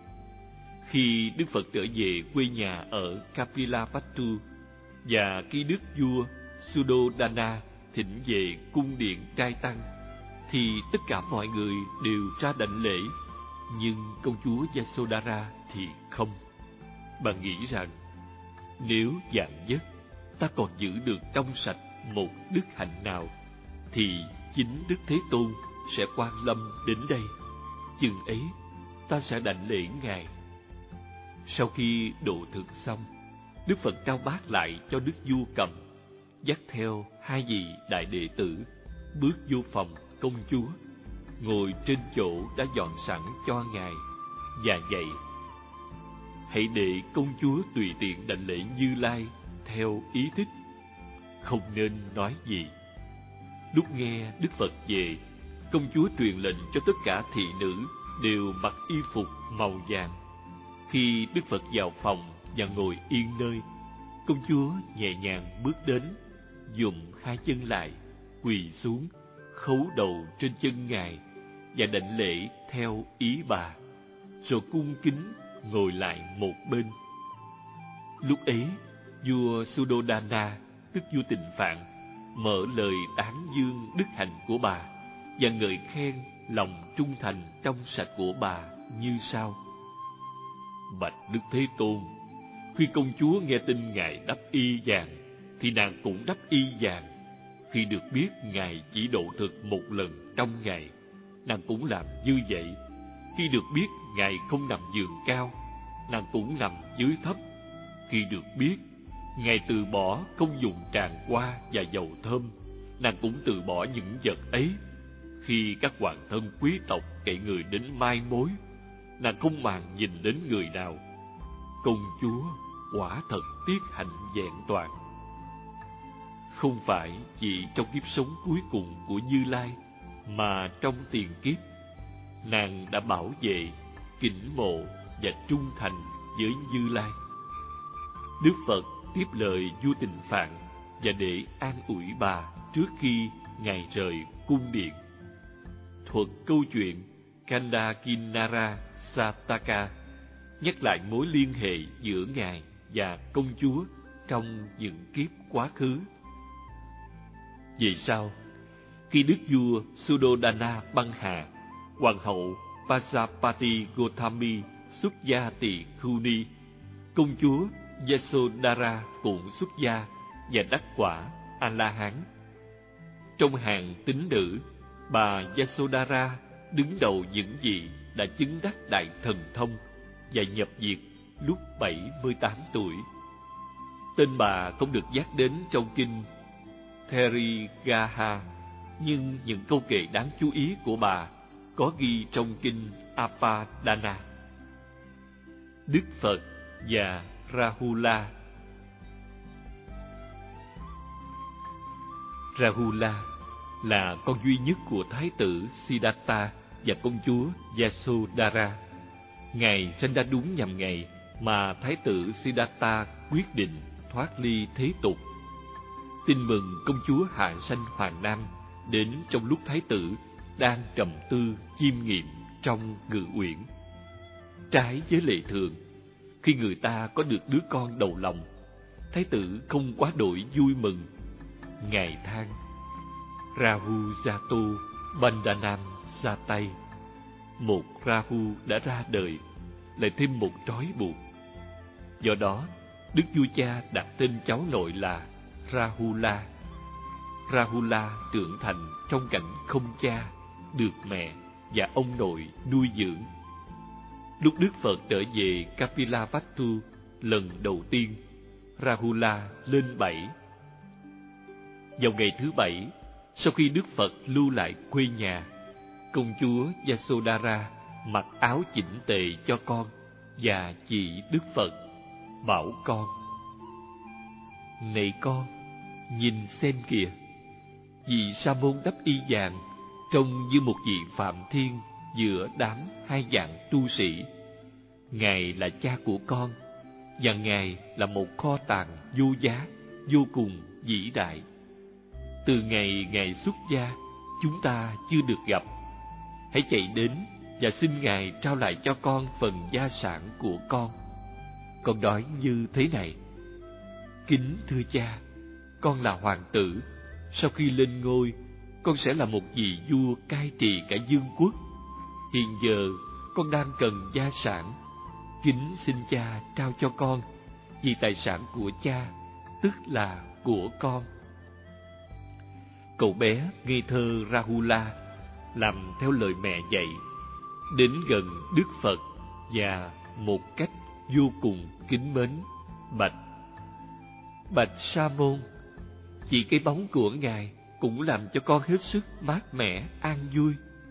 Khi Đức Phật trở về quê nhà ở Kapilavatthu và khi Đức vua Suddhodana thỉnh về cung điện trai tăng, thì tất cả mọi người đều ra đảnh lễ, nhưng công chúa Yasodhara thì không. Bà nghĩ rằng nếu vạn nhất ta còn giữ được trong sạch một đức hạnh nào, thì chính Đức Thế Tôn sẽ quan lâm đến đây. Chừng ấy ta sẽ đảnh lễ ngài. Sau khi độ thực xong, Đức Phật trao bát lại cho Đức vua cầm, dắt theo hai vị đại đệ tử, bước vô phòng công chúa, ngồi trên chỗ đã dọn sẵn cho ngài, và dạy: hãy để công chúa tùy tiện đảnh lễ Như Lai theo ý thích, không nên nói gì. Lúc nghe Đức Phật về, công chúa truyền lệnh cho tất cả thị nữ đều mặc y phục màu vàng. Khi Đức Phật vào phòng và ngồi yên nơi, công chúa nhẹ nhàng bước đến, dùng hai chân lại, quỳ xuống, khấu đầu trên chân ngài và đảnh lễ theo ý bà, rồi cung kính ngồi lại một bên. Lúc ấy, vua Suddhodana, tức vua Tịnh Phạn, mở lời tán dương đức hạnh của bà và ngợi khen lòng trung thành trong sạch của bà như sau: bạch Đức Thế Tôn, khi công chúa nghe tin ngài đắp y vàng, thì nàng cũng đắp y vàng. Khi được biết ngài chỉ độ thực một lần trong ngày, nàng cũng làm như vậy. Khi được biết ngài không nằm giường cao, nàng cũng nằm dưới thấp. Khi được biết ngài từ bỏ không dùng tràng hoa và dầu thơm, nàng cũng từ bỏ những vật ấy. Khi các hoàng thân quý tộc cậy người đến mai mối, nàng không màng nhìn đến người nào. Công chúa quả thật tiết hạnh vẹn toàn. Không phải chỉ trong kiếp sống cuối cùng của Như Lai, mà trong tiền kiếp, nàng đã bảo vệ, kính mộ và trung thành với Như Lai. Đức Phật tiếp lời vua Tịnh Phạn và để an ủi bà trước khi ngài rời cung điện, thuật câu chuyện Kanda Kinnara Sataka, nhắc lại mối liên hệ giữa ngài và công chúa trong những kiếp quá khứ. Về sau, khi đức vua Suddhodana băng hà, hoàng hậu Pasapati Gotami xuất gia tỳ khưu ni, công chúa Yasodhara cũng xuất gia và đắc quả A-la-hán. Trong hàng tín nữ, bà Yasodhara đứng đầu những vị đã chứng đắc đại thần thông và nhập diệt lúc bảy mươi tám tuổi. Tên bà không được nhắc đến trong kinh Therigaha, nhưng những câu kệ đáng chú ý của bà có ghi trong kinh Apadana. Đức Phật và Rahula. Rahula là con duy nhất của Thái tử Siddhartha và công chúa Yasodhara. Ngài sinh ra đúng nhằm ngày mà Thái tử Siddhartha quyết định thoát ly thế tục. Tin mừng công chúa hạ sanh Hoàng Nam đến trong lúc Thái tử đang trầm tư chiêm nghiệm trong ngự uyển. Trái với lệ thường, khi người ta có được đứa con đầu lòng, Thái tử không quá đổi vui mừng. Ngài than: Rahu Jato Bandhanam Satai, một Rahu đã ra đời, lại thêm một trói buộc. Do đó, đức vua cha đặt tên cháu nội là Rahula. Rahula trưởng thành trong cảnh không cha, được mẹ và ông nội nuôi dưỡng. Lúc Đức Phật trở về Kapilavatthu lần đầu tiên, Rahula lên bảy. Vào ngày thứ bảy, sau khi Đức Phật lưu lại quê nhà, công chúa Yasodhara mặc áo chỉnh tề cho con và chỉ Đức Phật, bảo con: Này con, nhìn xem kìa, vị sa môn đắp y vàng trông như một vị phạm thiên giữa đám hai dạng tu sĩ. Ngài là cha của con, và Ngài là một kho tàng vô giá, vô cùng vĩ đại. Từ ngày Ngài xuất gia chúng ta chưa được gặp. Hãy chạy đến và xin Ngài trao lại cho con phần gia sản của con. Con nói như thế này: Kính thưa cha, con là hoàng tử. Sau khi lên ngôi, con sẽ là một vị vua cai trị cả vương quốc. Hiện giờ, con đang cần gia sản. Kính xin cha trao cho con, vì tài sản của cha, tức là của con. Cậu bé ngây thơ Rahula làm theo lời mẹ dạy, đến gần Đức Phật và một cách vô cùng kính mến bạch: Bạch Sa môn, chỉ cái bóng của Ngài cũng làm cho con hết sức mát mẻ, an vui.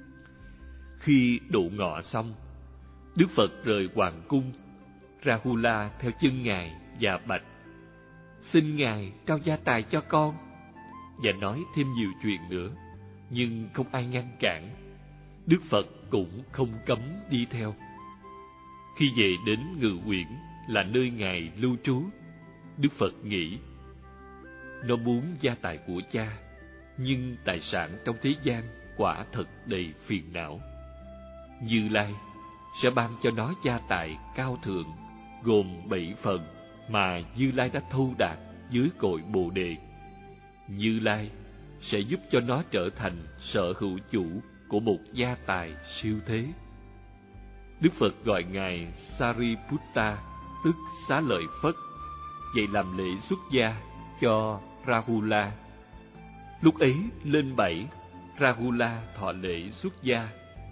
Khi độ ngọ xong, Đức Phật rời hoàng cung. Rahula theo chân Ngài và bạch: Xin Ngài trao gia tài cho con. Và nói thêm nhiều chuyện nữa, nhưng không ai ngăn cản. Đức Phật cũng không cấm đi theo. Khi về đến Ngự Uyển là nơi Ngài lưu trú, Đức Phật nghĩ: Nó muốn gia tài của cha, nhưng tài sản trong thế gian quả thật đầy phiền não. Như Lai sẽ ban cho nó gia tài cao thượng, gồm bảy phần mà Như Lai đã thâu đạt dưới cội Bồ Đề. Như Lai sẽ giúp cho nó trở thành sở hữu chủ của một gia tài siêu thế. Đức Phật gọi Ngài Sariputta, tức Xá Lợi Phất, dạy làm lễ xuất gia cho Rahula. Lúc ấy lên bảy, Rahula thọ lễ xuất gia.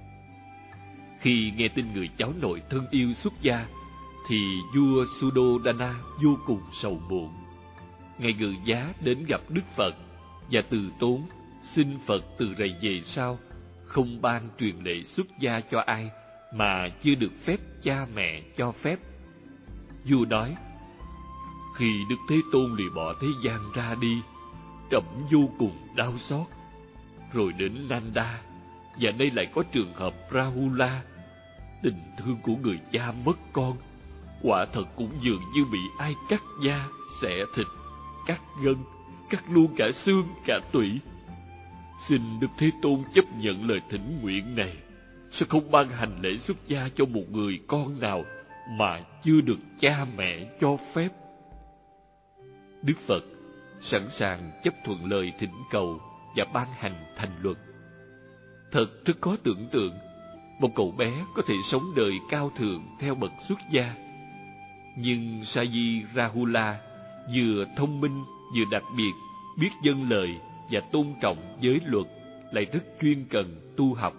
Khi nghe tin người cháu nội thân yêu xuất gia, thì vua Suddhodana vô cùng sầu muộn. Ngài ngự giá đến gặp Đức Phật và từ tốn xin Phật từ rày về sau không ban truyền lễ xuất gia cho ai mà chưa được phép cha mẹ cho phép. Vua nói: Khi Đức Thế Tôn lìa bỏ thế gian ra đi, trẫm vô cùng đau xót. Rồi đến Nanda, và nay lại có trường hợp Rahula. Tình thương của người cha mất con quả thật cũng dường như bị ai cắt da, xẻ thịt, cắt gân, cắt luôn cả xương cả tủy. Xin Đức Thế Tôn chấp nhận lời thỉnh nguyện này, sẽ không ban hành lễ xuất gia cho một người con nào mà chưa được cha mẹ cho phép. Đức Phật sẵn sàng chấp thuận lời thỉnh cầu và ban hành thành luật. Thật rất khó tưởng tượng một cậu bé có thể sống đời cao thượng theo bậc xuất gia. Nhưng Saji Rahula vừa thông minh vừa đặc biệt, biết vâng lời và tôn trọng giới luật, lại rất chuyên cần tu học.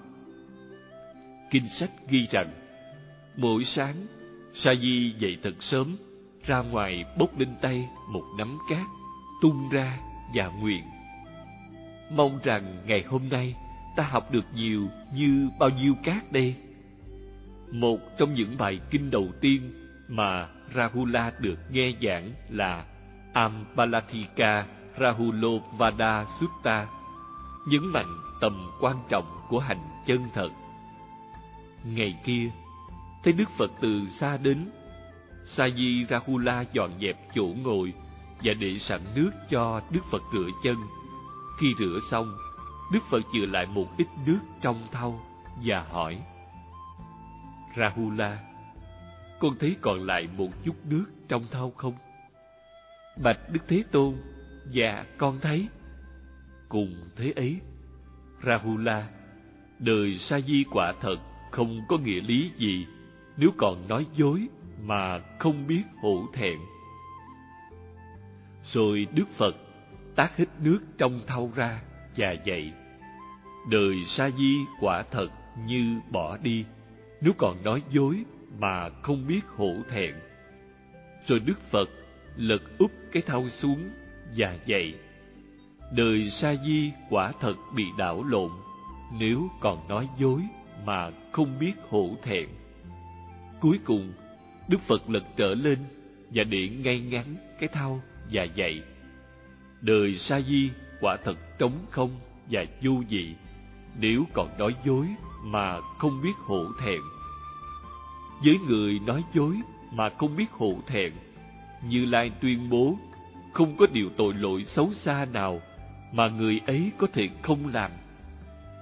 Kinh sách ghi rằng, mỗi sáng Saji dậy thật sớm, ra ngoài bốc lên tay một nắm cát, tung ra và nguyện: Mong rằng ngày hôm nay ta học được nhiều như bao nhiêu cát đây. Một trong những bài kinh đầu tiên mà Rahula được nghe giảng là Ambalathika Rahulovada Sutta, nhấn mạnh tầm quan trọng của hành chân thật. Ngày kia, thấy Đức Phật từ xa đến, Saji Rahula dọn dẹp chỗ ngồi và để sẵn nước cho Đức Phật rửa chân. Khi rửa xong, Đức Phật chừa lại một ít nước trong thau và hỏi: Rahula, con thấy còn lại một chút nước trong thau không? Bạch Đức Thế Tôn: Dạ, con thấy. Cùng thế ấy, Rahula, đời sa di quả thật không có nghĩa lý gì nếu còn nói dối mà không biết hổ thẹn. Rồi Đức Phật tát hết nước trong thau ra và dạy: đời sa di quả thật như bỏ đi nếu còn nói dối mà không biết hổ thẹn. Rồi Đức Phật lật úp cái thau xuống và dạy: đời sa di quả thật bị đảo lộn nếu còn nói dối mà không biết hổ thẹn. Cuối cùng, Đức Phật lật trở lên và để ngay ngắn cái thau và dạy: đời sa di quả thật trống không và vô vị nếu còn nói dối mà không biết hổ thẹn. Với người nói dối mà không biết hổ thẹn, Như Lai tuyên bố không có điều tội lỗi xấu xa nào mà người ấy có thể không làm.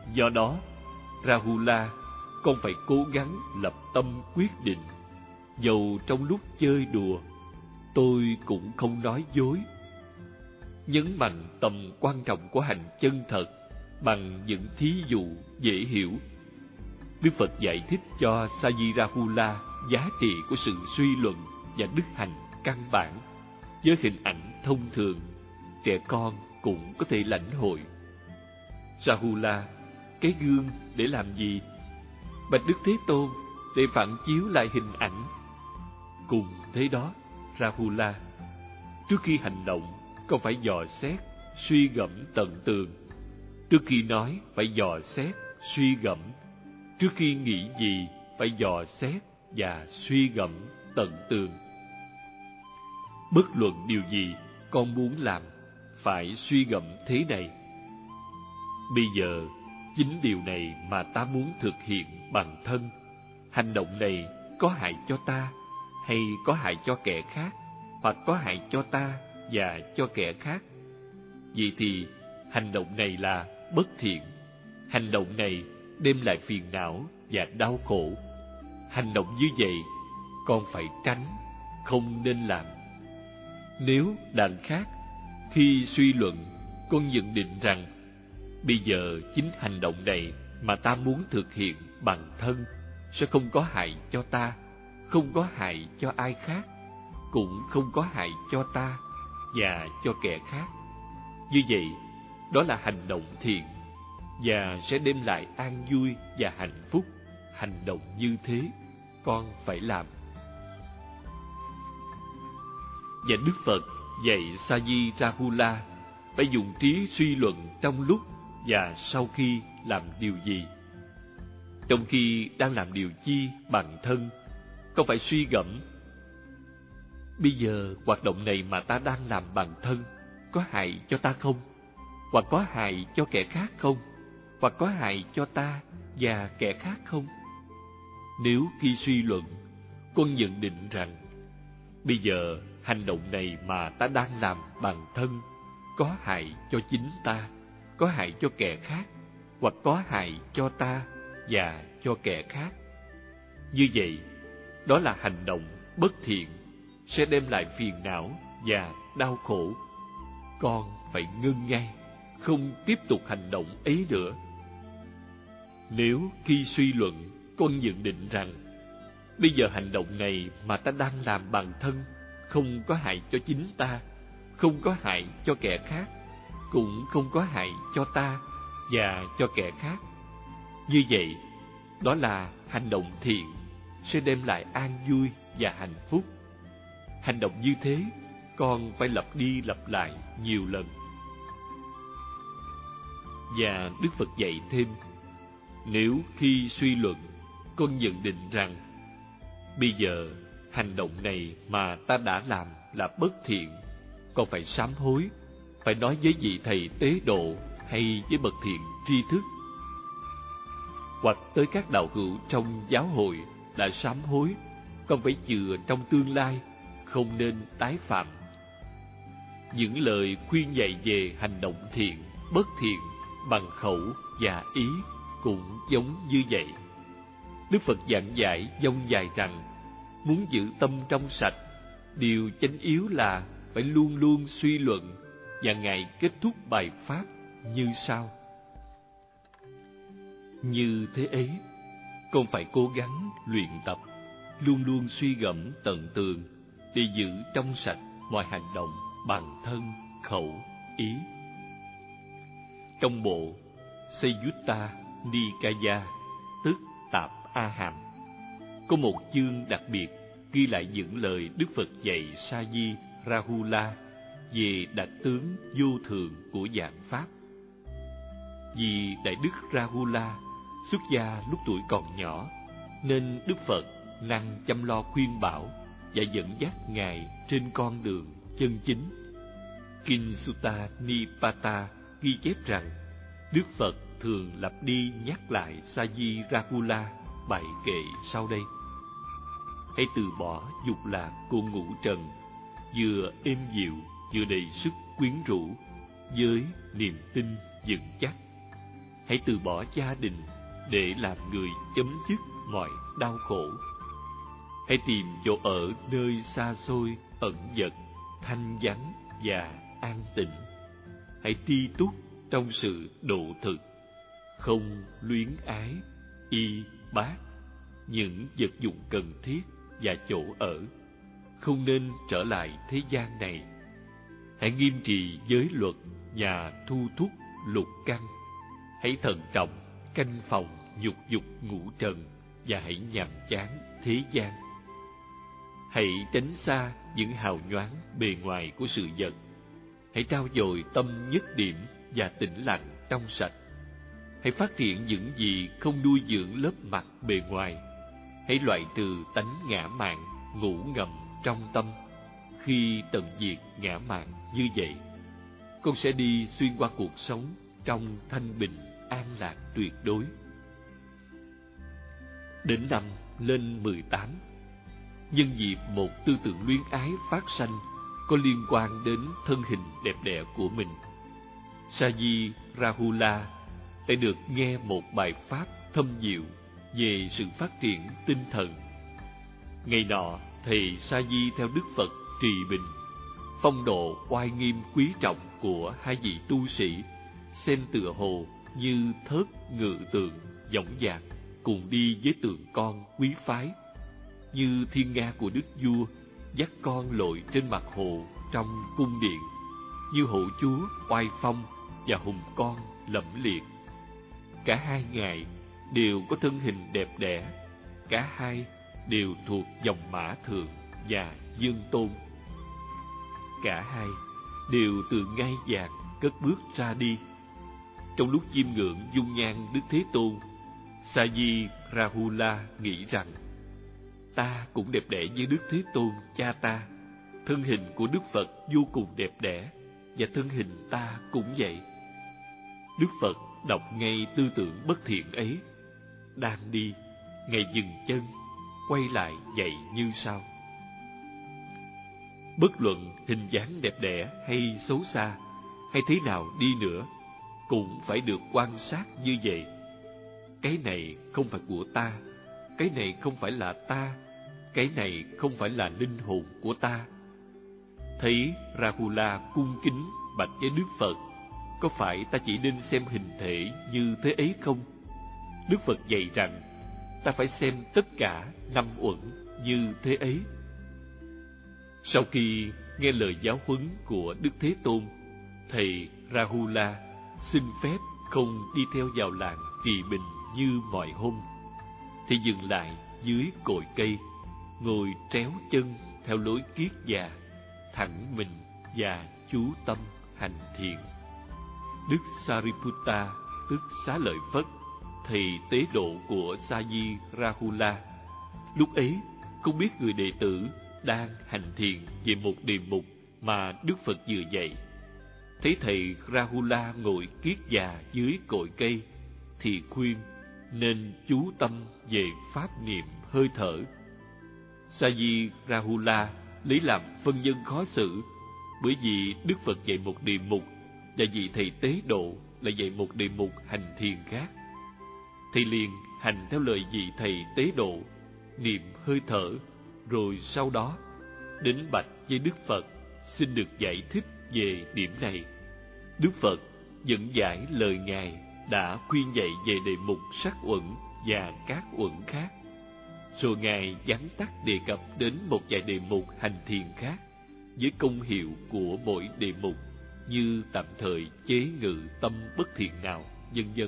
Do đó, Rahula, con phải cố gắng lập tâm quyết định. Dầu trong lúc chơi đùa, tôi cũng không nói dối. Nhấn mạnh tầm quan trọng của hành chân thật bằng những thí dụ dễ hiểu. Đức Phật giải thích cho Saji Rahula giá trị của sự suy luận và đức hành căn bản với hình ảnh thông thường, trẻ con cũng có thể lãnh hội. Rahula, cái gương để làm gì? Bạch Đức Thế Tôn, để phản chiếu lại hình ảnh. Cùng thế đó, Rahula, trước khi hành động, con phải dò xét, suy gẫm tận tường. Trước khi nói, phải dò xét, suy gẫm. Trước khi nghĩ gì, phải dò xét và suy gẫm tận tường. Bất luận điều gì con muốn làm, phải suy gẫm thế này. Bây giờ, chính điều này mà ta muốn thực hiện bằng thân. Hành động này có hại cho ta, hay có hại cho kẻ khác, hoặc có hại cho ta và cho kẻ khác. Vậy thì, hành động này là bất thiện. Hành động này đem lại phiền não và đau khổ. Hành động như vậy, con phải tránh, không nên làm. Nếu đằng khác, khi suy luận, con nhận định rằng bây giờ chính hành động này mà ta muốn thực hiện bằng thân sẽ không có hại cho ta, không có hại cho ai khác, cũng không có hại cho ta và cho kẻ khác. Như vậy, đó là hành động thiện và sẽ đem lại an vui và hạnh phúc. Hành động như thế, con phải làm. Và Đức Phật dạy Saji Rahula phải dùng trí suy luận trong lúc và sau khi làm điều gì. Trong khi đang làm điều chi bằng thân, con phải suy gẫm. Bây giờ hoạt động này mà ta đang làm bằng thân có hại cho ta không? Hoặc có hại cho kẻ khác không? Hoặc có hại cho ta và kẻ khác không? Nếu khi suy luận, con nhận định rằng bây giờ hành động này mà ta đang làm bằng thân có hại cho chính ta, có hại cho kẻ khác, hoặc có hại cho ta và cho kẻ khác. Như vậy, đó là hành động bất thiện, sẽ đem lại phiền não và đau khổ. Con phải ngưng ngay, không tiếp tục hành động ấy nữa. Nếu khi suy luận, con nhận định rằng bây giờ hành động này mà ta đang làm bằng thân không có hại cho chính ta, không có hại cho kẻ khác, cũng không có hại cho ta và cho kẻ khác. Như vậy, đó là hành động thiện, sẽ đem lại an vui và hạnh phúc. Hành động như thế, con phải lặp đi lặp lại nhiều lần. Và Đức Phật dạy thêm, nếu khi suy luận, con nhận định rằng bây giờ hành động này mà ta đã làm là bất thiện, con phải sám hối, phải nói với vị thầy tế độ hay với bậc thiện tri thức, hoặc tới các đạo hữu trong giáo hội đã sám hối, con phải chừa trong tương lai, không nên tái phạm. Những lời khuyên dạy về hành động thiện, bất thiện bằng khẩu và ý cũng giống như vậy. Đức Phật giảng giải dông dài rằng, muốn giữ tâm trong sạch, điều chánh yếu là phải luôn luôn suy luận, và Ngài kết thúc bài pháp như sau. Như thế ấy, con phải cố gắng luyện tập, luôn luôn suy gẫm tận tường để giữ trong sạch mọi hành động bằng thân, khẩu, ý. Trong bộ Seyutta Nikaya, tức Tạp A Hàm, có một chương đặc biệt ghi lại những lời Đức Phật dạy Saji Rahula về đặc tướng vô thường của giảng pháp. Vì Đại Đức Rahula xuất gia lúc tuổi còn nhỏ, nên Đức Phật năng chăm lo khuyên bảo và dẫn dắt Ngài trên con đường chân chính. Kinh Sutta Nipata ghi chép rằng, Đức Phật thường lặp đi nhắc lại Saji Rahula bài kệ sau đây: hãy từ bỏ dục lạc của ngũ trần, vừa êm dịu vừa đầy sức quyến rũ, với niềm tin vững chắc. Hãy từ bỏ gia đình để làm người chấm dứt mọi đau khổ. Hãy tìm chỗ ở nơi xa xôi, ẩn dật, thanh vắng và an tịnh. Hãy tri túc trong sự độ thực, không luyến ái, y bát, những vật dụng cần thiết và chỗ ở. Không nên trở lại thế gian này. Hãy nghiêm trì giới luật và thu thúc lục căn. Hãy thận trọng canh phòng nhục dục ngũ trần và hãy nhàm chán thế gian. Hãy tránh xa những hào nhoáng bề ngoài của sự vật. Hãy trau dồi tâm nhất điểm và tĩnh lặng trong sạch. Hãy phát triển những gì không nuôi dưỡng lớp mặt bề ngoài. Hãy loại trừ tánh ngã mạn ngủ ngầm trong tâm. Khi tận diệt ngã mạn như vậy, con sẽ đi xuyên qua cuộc sống trong thanh bình an lạc tuyệt đối. Đến năm lên mười tám, nhân dịp một tư tưởng luyến ái phát sanh có liên quan đến thân hình đẹp đẽ của mình, Saji Rahula đã được nghe một bài pháp thâm diệu về sự phát triển tinh thần. Ngày nọ, thầy Saji theo Đức Phật trì bình, phong độ oai nghiêm quý trọng của hai vị tu sĩ, xem tựa hồ như thớt ngự tượng dõng dạc cùng đi với tượng con quý phái, như thiên nga của đức vua dắt con lội trên mặt hồ trong cung điện, như hộ chúa oai phong và hùng con lẫm liệt. Cả hai ngài đều có thân hình đẹp đẽ, cả hai đều thuộc dòng mã thượng và dương tôn. Cả hai đều từ ngai vàng cất bước ra đi. Trong lúc chiêm ngưỡng dung nhan Đức Thế Tôn, Saji Rahula nghĩ rằng: ta cũng đẹp đẽ như Đức Thế Tôn cha ta. Thân hình của Đức Phật vô cùng đẹp đẽ, và thân hình ta cũng vậy. Đức Phật đọc ngay tư tưởng bất thiện ấy. Đang đi, ngài dừng chân, quay lại dạy như sau: bất luận hình dáng đẹp đẽ hay xấu xa, hay thế nào đi nữa, cũng phải được quan sát như vậy. Cái này không phải của ta, cái này không phải là ta, cái này không phải là linh hồn của ta. Thấy Rahula cung kính bạch với Đức Phật: có phải ta chỉ nên xem hình thể như thế ấy không? Đức Phật dạy rằng ta phải xem tất cả năm uẩn như thế ấy. Sau khi nghe lời giáo huấn của Đức Thế Tôn, thầy Rahula xin phép không đi theo vào làng trì bình như mọi hôm, thì dừng lại dưới cội cây, ngồi tréo chân theo lối kiết già, thẳng mình và chú tâm hành thiền. Đức Sariputta, tức Xá Lợi Phất, thầy tế độ của Saji Rahula, lúc ấy không biết người đệ tử đang hành thiền về một đề mục mà Đức Phật vừa dạy. Thấy thầy Rahula ngồi kiết già dưới cội cây, thì khuyên nên chú tâm về pháp niệm hơi thở. Saji Rahula lấy làm phân vân khó xử, bởi vì Đức Phật dạy một đề mục và vị thầy tế độ lại dạy một đề mục hành thiền khác. Thầy liền hành theo lời vị thầy tế độ, niệm hơi thở, rồi sau đó đến bạch với Đức Phật xin được giải thích về điểm này. Đức Phật dẫn giải lời ngài đã khuyên dạy về đề mục sắc uẩn và các uẩn khác, rồi ngài vắn tắt đề cập đến một vài đề mục hành thiền khác với công hiệu của mỗi đề mục, như tạm thời chế ngự tâm bất thiện nào, vân vân.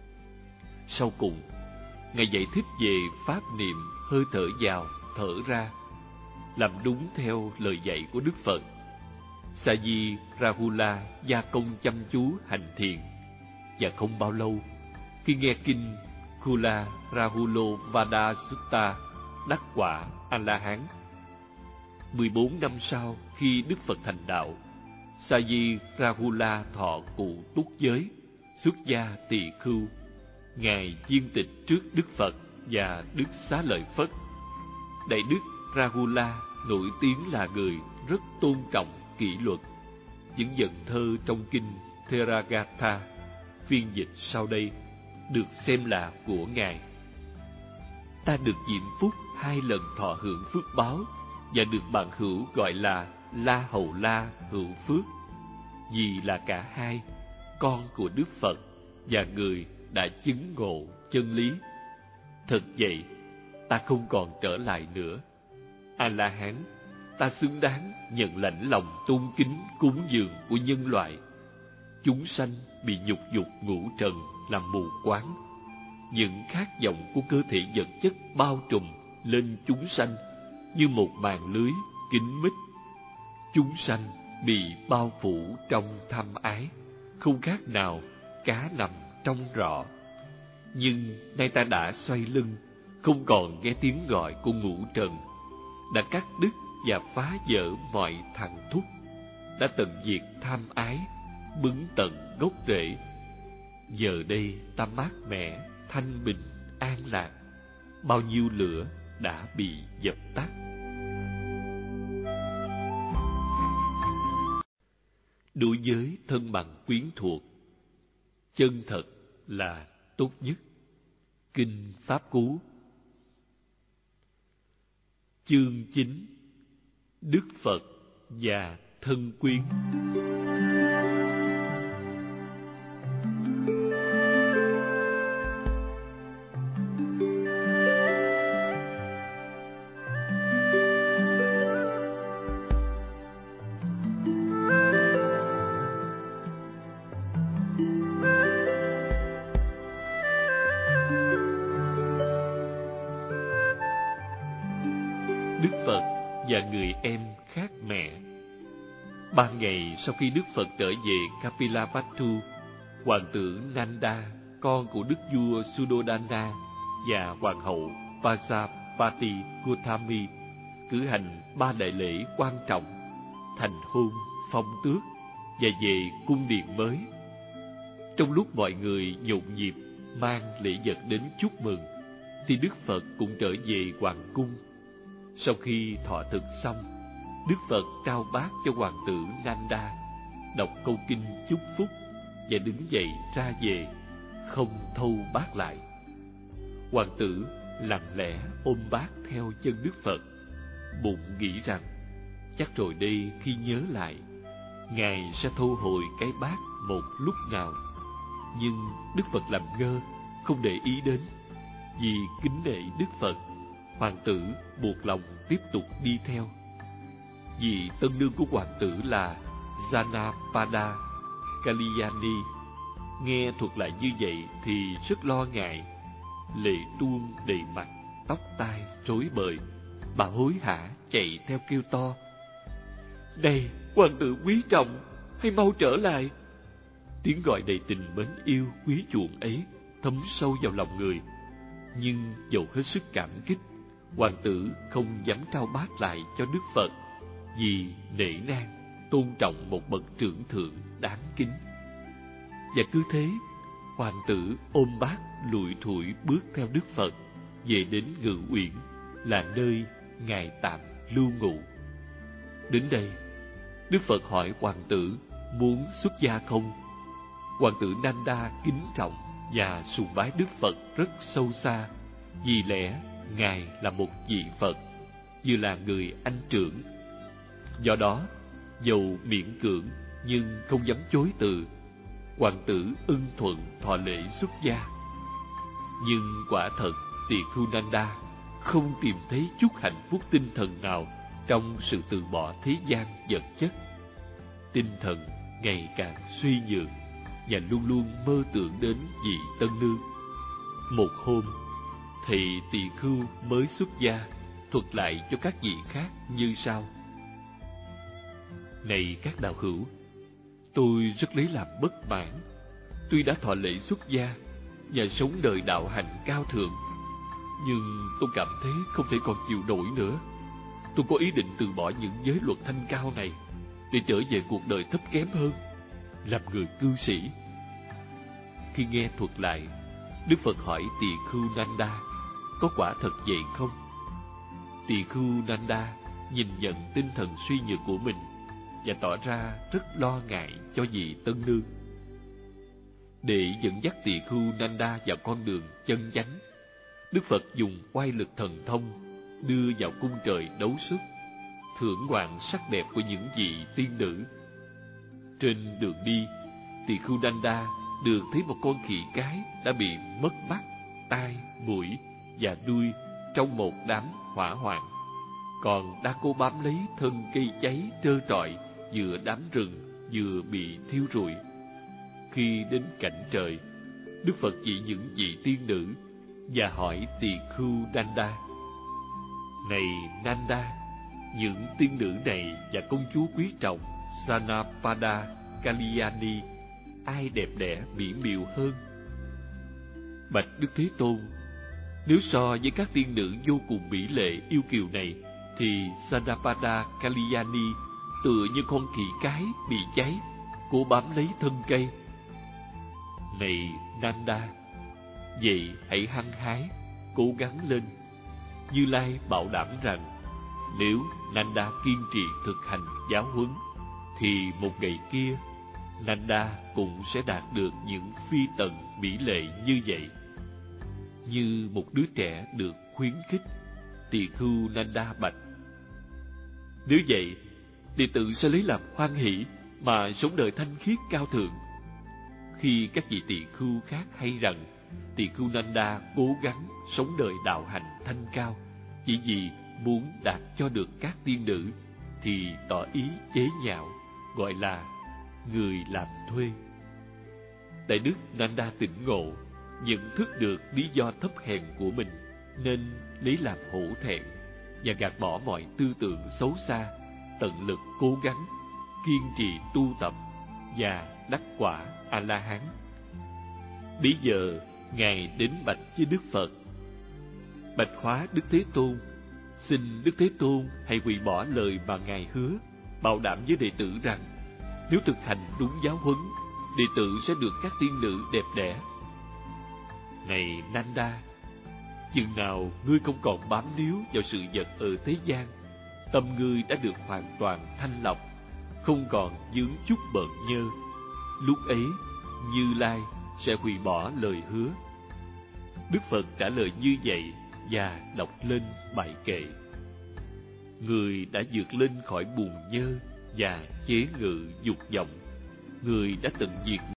Sau cùng, ngài giải thích về pháp niệm hơi thở vào, thở ra, làm đúng theo lời dạy của Đức Phật. Saji Rahula gia công chăm chú hành thiền, và không bao lâu, khi nghe kinh Kula Rahulovada Sutta, đắc quả A-la-hán. mười bốn năm sau, khi Đức Phật thành đạo, Saji Rahula thọ cụ túc giới, xuất gia tỳ khưu. Ngài viên tịch trước Đức Phật và Đức Xá Lợi Phất. Đại đức Rahula nổi tiếng là người rất tôn trọng kỷ luật. Những vần thơ trong kinh Theragatha phiên dịch sau đây được xem là của Ngài. Ta được diễm phúc hai lần thọ hưởng phước báo và được bạn hữu gọi là La Hầu La hữu phước, vì là cả hai con của Đức Phật và người đã chứng ngộ chân lý. Thật vậy, ta không còn trở lại nữa. A-la-hán, ta xứng đáng nhận lãnh lòng tôn kính cúng dường của nhân loại. Chúng sanh bị nhục dục ngũ trần làm mù quáng. Những khát vọng của cơ thể vật chất bao trùm lên chúng sanh như một màn lưới kín mít. Chúng sanh bị bao phủ trong tham ái, không khác nào cá nằm trong rọ. Nhưng nay ta đã xoay lưng, không còn nghe tiếng gọi của ngũ trần, đã cắt đứt và phá vỡ mọi thằng thúc, đã tận diệt tham ái, bứng tận gốc rễ. Giờ đây ta mát mẻ, thanh bình, an lạc, bao nhiêu lửa đã bị dập tắt. Đối với thân bằng quyến thuộc, chân thật là tốt nhất. Kinh Pháp Cú. Chương chín. Đức Phật và thân quyến. Đức Phật và người em khác mẹ. Ba ngày sau khi Đức Phật trở về Kapilavatthu, hoàng tử Nanda, con của đức vua Suddhodana và hoàng hậu Vajrapati Gautami cử hành ba đại lễ quan trọng: thành hôn, phong tước và về cung điện mới. Trong lúc mọi người nhộn nhịp mang lễ vật đến chúc mừng, thì Đức Phật cũng trở về hoàng cung. Sau khi thọ thực xong, Đức Phật trao bát cho hoàng tử Nanda, đọc câu kinh chúc phúc và đứng dậy ra về, không thâu bát lại. Hoàng tử lặng lẽ ôm bát theo chân Đức Phật, bụng nghĩ rằng chắc rồi đây khi nhớ lại, Ngài sẽ thu hồi cái bát một lúc nào. Nhưng Đức Phật làm ngơ, không để ý đến. Vì kính nể Đức Phật, hoàng tử buộc lòng tiếp tục đi theo. Vì tân nương của hoàng tử là Janapada Kalyani nghe thuật lại như vậy thì rất lo ngại, lệ tuôn đầy mặt, tóc tai rối bời. Bà hối hả chạy theo kêu to: "Này, hoàng tử quý trọng, hãy mau trở lại!" Tiếng gọi đầy tình mến yêu quý chuộng ấy thấm sâu vào lòng người. Nhưng dẫu hết sức cảm kích, hoàng tử không dám trao bát lại cho Đức Phật, vì nể nang, tôn trọng một bậc trưởng thượng đáng kính. Và cứ thế, hoàng tử ôm bát lủi thủi bước theo Đức Phật về đến Ngự Uyển, là nơi Ngài tạm lưu ngụ. Đến đây, Đức Phật hỏi hoàng tử muốn xuất gia không. Hoàng tử Nanda kính trọng và sùng bái Đức Phật rất sâu xa, vì lẽ Ngài là một vị Phật, như là người anh trưởng. Do đó, dầu miễn cưỡng nhưng không dám chối từ, hoàng tử ưng thuận thọ lễ xuất gia. Nhưng quả thật, Tỳ Khưu Nanda không tìm thấy chút hạnh phúc tinh thần nào trong sự từ bỏ thế gian vật chất. Tinh thần ngày càng suy nhược và luôn luôn mơ tưởng đến vị tân nương. Một hôm, thì Tỳ Khưu mới xuất gia thuật lại cho các vị khác như sau: "Này các đạo hữu, tôi rất lấy làm bất mãn. Tuy đã thọ lễ xuất gia và sống đời đạo hạnh cao thượng, nhưng tôi cảm thấy không thể còn chịu nổi nữa. Tôi có ý định từ bỏ những giới luật thanh cao này để trở về cuộc đời thấp kém hơn, làm người cư sĩ." Khi nghe thuật lại, Đức Phật hỏi Tỳ Khưu Nanda có quả thật vậy không? Tỳ Khưu Nanda nhìn nhận tinh thần suy nhược của mình và tỏ ra rất lo ngại cho vị tân nương. Để dẫn dắt tỳ khưu Nanda vào con đường chân chánh, Đức Phật dùng oai lực thần thông đưa vào cung trời đấu sức, thưởng ngoạn sắc đẹp của những vị tiên nữ. Trên đường đi, tỳ khưu Nanda được thấy một con khỉ cái đã bị mất mắt, tai, mũi và đuôi trong một đám hỏa hoạn, còn đang cố bám lấy thân cây cháy trơ trọi giữa đám rừng vừa bị thiêu rụi. Khi đến cảnh trời, Đức Phật chỉ những vị tiên nữ và hỏi tỳ khưu Nanda: Này Nanda, những tiên nữ này và công chúa quý trọng Sanapada Kalyani, ai đẹp đẽ mỹ miều hơn? Bạch Đức Thế Tôn, nếu so với các tiên nữ vô cùng mỹ lệ yêu kiều này, thì Sanapada Kalyani tựa như con khỉ cái bị cháy, cố bám lấy thân cây. Này Nanda, vậy hãy hăng hái, cố gắng lên. Như Lai bảo đảm rằng, nếu Nanda kiên trì thực hành giáo huấn, thì một ngày kia, Nanda cũng sẽ đạt được những phi tần mỹ lệ như vậy. Như một đứa trẻ được khuyến khích, tỳ khưu Nanda bạch: Nếu vậy, đệ tử sẽ lấy làm hoan hỷ mà sống đời thanh khiết cao thượng. Khi các vị tỳ khưu khác hay rằng tỳ khưu Nanda cố gắng sống đời đạo hành thanh cao chỉ vì muốn đạt cho được các tiên nữ, thì tỏ ý chế nhạo, gọi là người làm thuê. Đại đức Nanda tỉnh ngộ, nhận thức được lý do thấp hèn của mình, nên lấy làm hổ thẹn và gạt bỏ mọi tư tưởng xấu xa, tận lực cố gắng, kiên trì tu tập và đắc quả A-la-hán. Bây giờ Ngài đến bạch với Đức Phật: Bạch Hóa Đức Thế Tôn, xin Đức Thế Tôn hãy hủy bỏ lời mà Ngài hứa, bảo đảm với đệ tử rằng nếu thực hành đúng giáo huấn, đệ tử sẽ được các tiên nữ đẹp đẽ. Này Nanda, chừng nào ngươi không còn bám níu vào sự vật ở thế gian, tâm ngươi đã được hoàn toàn thanh lọc, không còn vướng chút bợn nhơ, lúc ấy Như Lai sẽ hủy bỏ lời hứa. Đức Phật trả lời như vậy và đọc lên bài kệ: Người đã vượt lên khỏi bùn nhơ và chế ngự dục vọng, người đã tận diệt